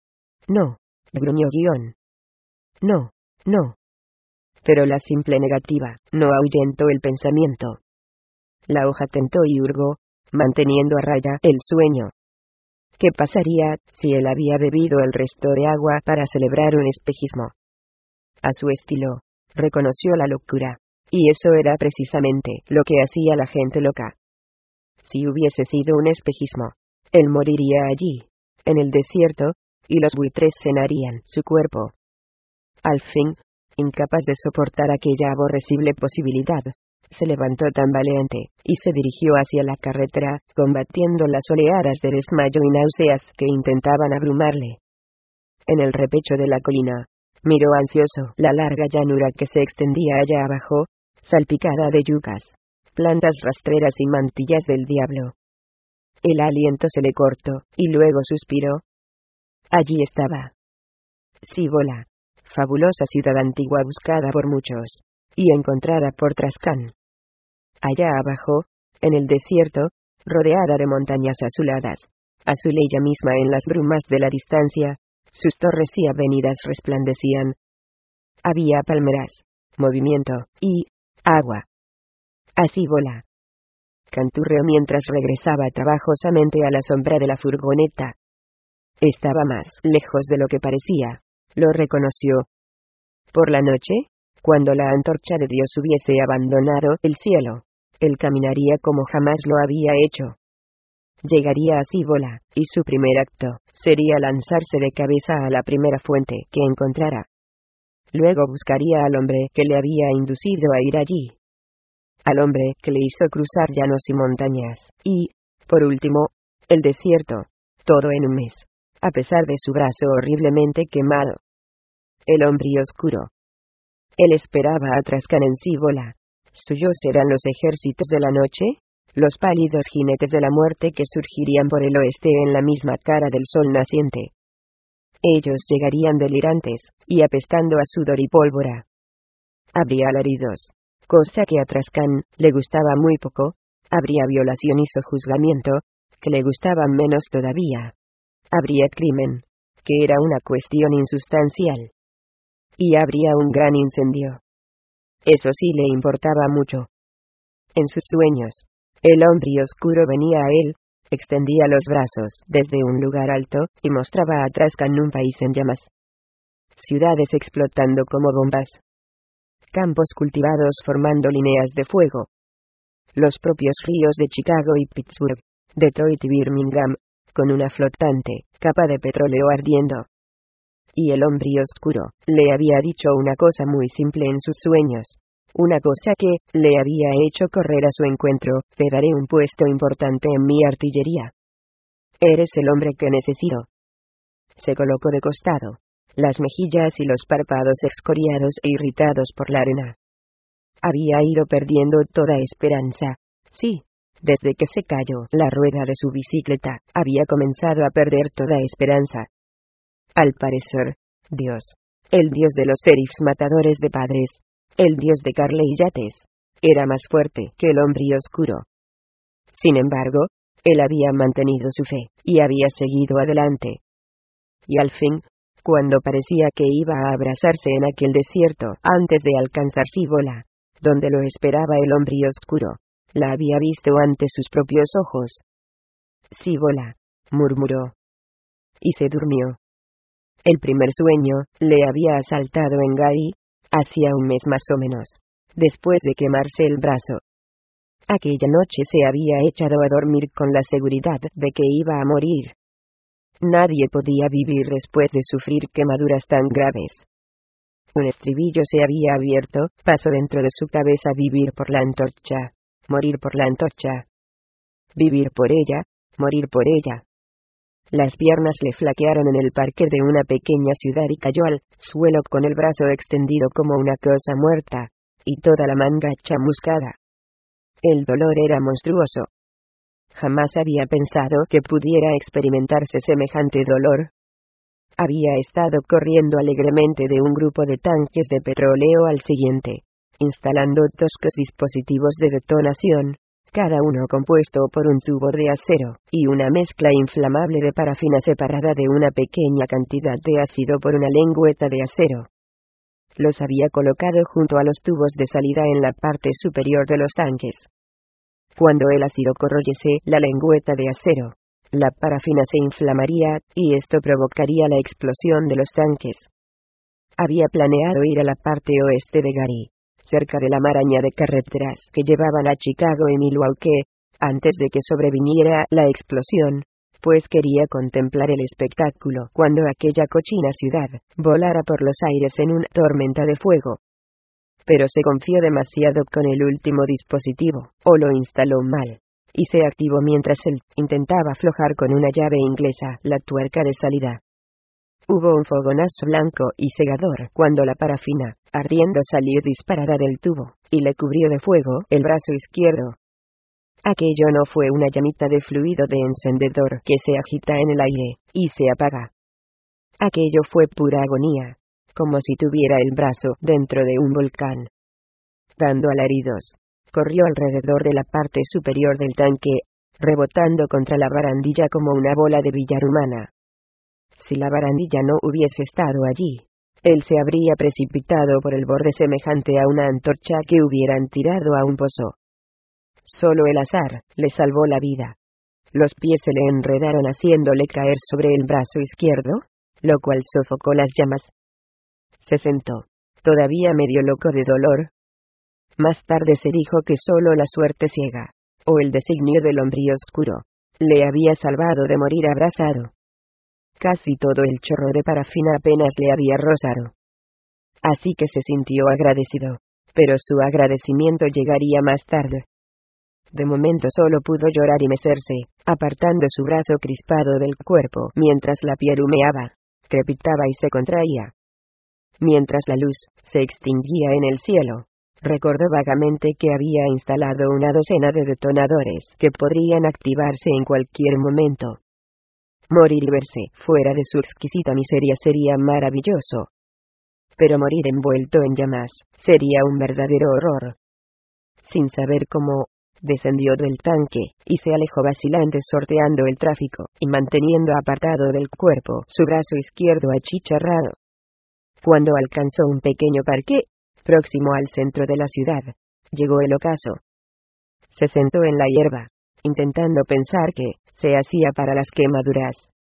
[SPEAKER 1] No, gruñó Guión. No, no. Pero la simple negativa no ahuyentó el pensamiento. La hoja tentó y hurgó, manteniendo a raya el sueño. ¿Qué pasaría si él había bebido el resto de agua para celebrar un espejismo? A su estilo, reconoció la locura, y eso era precisamente lo que hacía la gente loca. Si hubiese sido un espejismo, él moriría allí, en el desierto, y los buitres cenarían su cuerpo. Al fin, incapaz de soportar aquella aborrecible posibilidad, se levantó tambaleante, y se dirigió hacia la carretera, combatiendo las oleadas de desmayo y náuseas que intentaban abrumarle. En el repecho de la colina, miró ansioso la larga llanura que se extendía allá abajo, salpicada de yucas, plantas rastreras y mantillas del diablo. El aliento se le cortó, y luego suspiró. Allí estaba Scivola, fabulosa ciudad antigua buscada por muchos, y encontrada por Trascan. Allá abajo, en el desierto, rodeada de montañas azuladas, azul ella misma en las brumas de la distancia, sus torres y avenidas resplandecían. Había palmeras, movimiento, y agua. A Scivola canturreó mientras regresaba trabajosamente a la sombra de la furgoneta. Estaba más lejos de lo que parecía, lo reconoció. Por la noche, cuando la antorcha de Dios hubiese abandonado el cielo, él caminaría como jamás lo había hecho. Llegaría a Scivola, y su primer acto sería lanzarse de cabeza a la primera fuente que encontrara. Luego buscaría al hombre que le había inducido a ir allí. Al hombre que le hizo cruzar llanos y montañas, y, por último, el desierto, todo en un mes, a pesar de su brazo horriblemente quemado. El hombre oscuro. Él esperaba a Trascan en Scivola. ¿Suyos eran los ejércitos de la noche? Los pálidos jinetes de la muerte que surgirían por el oeste en la misma cara del sol naciente. Ellos llegarían delirantes, y apestando a sudor y pólvora. Habría alaridos, cosa que a Trascan le gustaba muy poco. Habría violación y sojuzgamiento, que le gustaban menos todavía. Habría crimen, que era una cuestión insustancial. Y habría un gran incendio. Eso sí le importaba mucho. En sus sueños, el hombre oscuro venía a él, extendía los brazos desde un lugar alto, y mostraba a Trascan un país en llamas. Ciudades explotando como bombas. Campos cultivados formando líneas de fuego. Los propios ríos de Chicago y Pittsburgh, Detroit y Birmingham, con una flotante capa de petróleo ardiendo. Y el hombre oscuro le había dicho una cosa muy simple en sus sueños. Una cosa que le había hecho correr a su encuentro: te daré un puesto importante en mi artillería. Eres el hombre que necesito. Se colocó de costado, las mejillas y los párpados excoriados e irritados por la arena. Había ido perdiendo toda esperanza. Sí, desde que se cayó la rueda de su bicicleta, había comenzado a perder toda esperanza. Al parecer, Dios, el Dios de los serifs matadores de padres, el Dios de Carle y Yates, era más fuerte que el hombre oscuro. Sin embargo, él había mantenido su fe, y había seguido adelante. Y al fin, cuando parecía que iba a abrazarse en aquel desierto antes de alcanzar Scivola, donde lo esperaba el hombre oscuro, la había visto ante sus propios ojos. Scivola, murmuró. Y se durmió. El primer sueño le había asaltado en Gary, hacía un mes más o menos, después de quemarse el brazo. Aquella noche se había echado a dormir con la seguridad de que iba a morir. Nadie podía vivir después de sufrir quemaduras tan graves. Un estribillo se había abierto, pasó dentro de su cabeza: vivir por la antorcha, morir por la antorcha. Vivir por ella, morir por ella. Las piernas le flaquearon en el parque de una pequeña ciudad y cayó al suelo con el brazo extendido como una cosa muerta, y toda la manga chamuscada. El dolor era monstruoso. Jamás había pensado que pudiera experimentarse semejante dolor. Había estado corriendo alegremente de un grupo de tanques de petróleo al siguiente, instalando toscos dispositivos de detonación, cada uno compuesto por un tubo de acero, y una mezcla inflamable de parafina separada de una pequeña cantidad de ácido por una lengüeta de acero. Los había colocado junto a los tubos de salida en la parte superior de los tanques. Cuando el ácido corroyese la lengüeta de acero, la parafina se inflamaría, y esto provocaría la explosión de los tanques. Había planeado ir a la parte oeste de Gary, cerca de la maraña de carreteras que llevaban a Chicago y Milwaukee, antes de que sobreviniera la explosión, pues quería contemplar el espectáculo cuando aquella cochina ciudad volara por los aires en una tormenta de fuego. Pero se confió demasiado con el último dispositivo, o lo instaló mal, y se activó mientras él intentaba aflojar con una llave inglesa la tuerca de salida. Hubo un fogonazo blanco y cegador cuando la parafina, ardiendo, salió disparada del tubo, y le cubrió de fuego el brazo izquierdo. Aquello no fue una llamita de fluido de encendedor que se agita en el aire, y se apaga. Aquello fue pura agonía, como si tuviera el brazo dentro de un volcán. Dando alaridos, corrió alrededor de la parte superior del tanque, rebotando contra la barandilla como una bola de billar humana. Si la barandilla no hubiese estado allí, él se habría precipitado por el borde semejante a una antorcha que hubieran tirado a un pozo. Solo el azar le salvó la vida. Los pies se le enredaron haciéndole caer sobre el brazo izquierdo, lo cual sofocó las llamas. Se sentó, todavía medio loco de dolor. Más tarde se dijo que solo la suerte ciega, o el designio del hombre oscuro, le había salvado de morir abrasado. Casi todo el chorro de parafina apenas le había rozado. Así que se sintió agradecido, pero su agradecimiento llegaría más tarde. De momento solo pudo llorar y mecerse, apartando su brazo crispado del cuerpo mientras la piel humeaba, crepitaba y se contraía. Mientras la luz se extinguía en el cielo, recordó vagamente que había instalado una docena de detonadores que podrían activarse en cualquier momento. Morir y verse fuera de su exquisita miseria sería maravilloso. Pero morir envuelto en llamas sería un verdadero horror. Sin saber cómo, descendió del tanque, y se alejó vacilante sorteando el tráfico, y manteniendo apartado del cuerpo su brazo izquierdo achicharrado. Cuando alcanzó un pequeño parque, próximo al centro de la ciudad, llegó el ocaso. Se sentó en la hierba, intentando pensar qué se hacía para las quemaduras.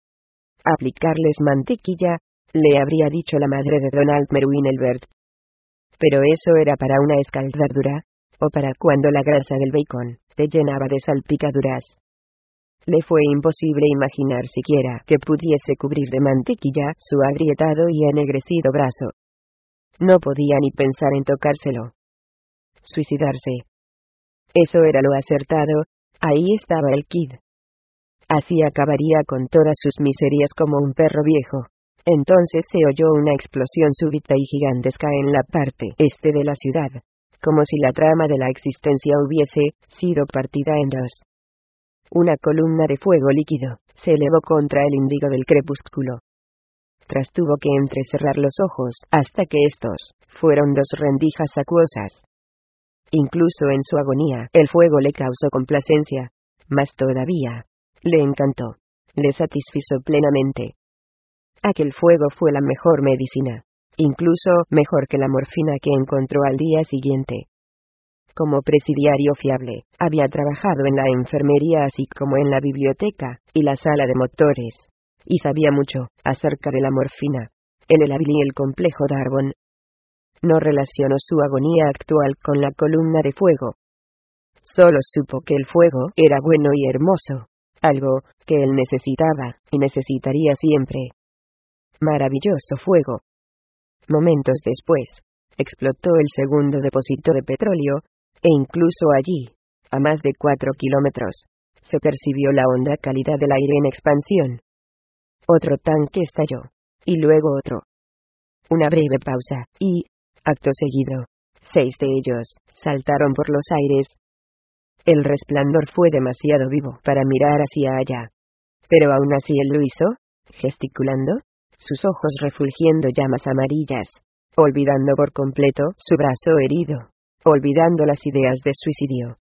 [SPEAKER 1] Aplicarles mantequilla, le habría dicho la madre de Donald Merwin Elbert. Pero eso era para una escaldadura, o para cuando la grasa del bacon te llenaba de salpicaduras. Le fue imposible imaginar siquiera que pudiese cubrir de mantequilla su agrietado y ennegrecido brazo. No podía ni pensar en tocárselo. Suicidarse. Eso era lo acertado, ahí estaba el Kid. Así acabaría con todas sus miserias como un perro viejo. Entonces se oyó una explosión súbita y gigantesca en la parte este de la ciudad, como si la trama de la existencia hubiese sido partida en dos. Una columna de fuego líquido se elevó contra el índigo del crepúsculo. Tras tuvo que entrecerrar los ojos hasta que estos fueron dos rendijas acuosas. Incluso en su agonía, el fuego le causó complacencia, mas todavía le encantó, le satisfizo plenamente. Aquel fuego fue la mejor medicina, incluso mejor que la morfina que encontró al día siguiente. Como presidiario fiable, había trabajado en la enfermería así como en la biblioteca y la sala de motores, y sabía mucho acerca de la morfina, el Elavil y el complejo Darwin. No relacionó su agonía actual con la columna de fuego. Solo supo que el fuego era bueno y hermoso, algo que él necesitaba y necesitaría siempre. Maravilloso fuego. Momentos después, explotó el segundo depósito de petróleo, e incluso allí, a más de cuatro kilómetros, se percibió la honda calidad del aire en expansión. Otro tanque estalló, y luego otro. Una breve pausa, y, acto seguido, seis de ellos saltaron por los aires. El resplandor fue demasiado vivo para mirar hacia allá. Pero aún así él lo hizo, gesticulando, sus ojos refulgiendo llamas amarillas, olvidando por completo su brazo herido, olvidando las ideas de suicidio.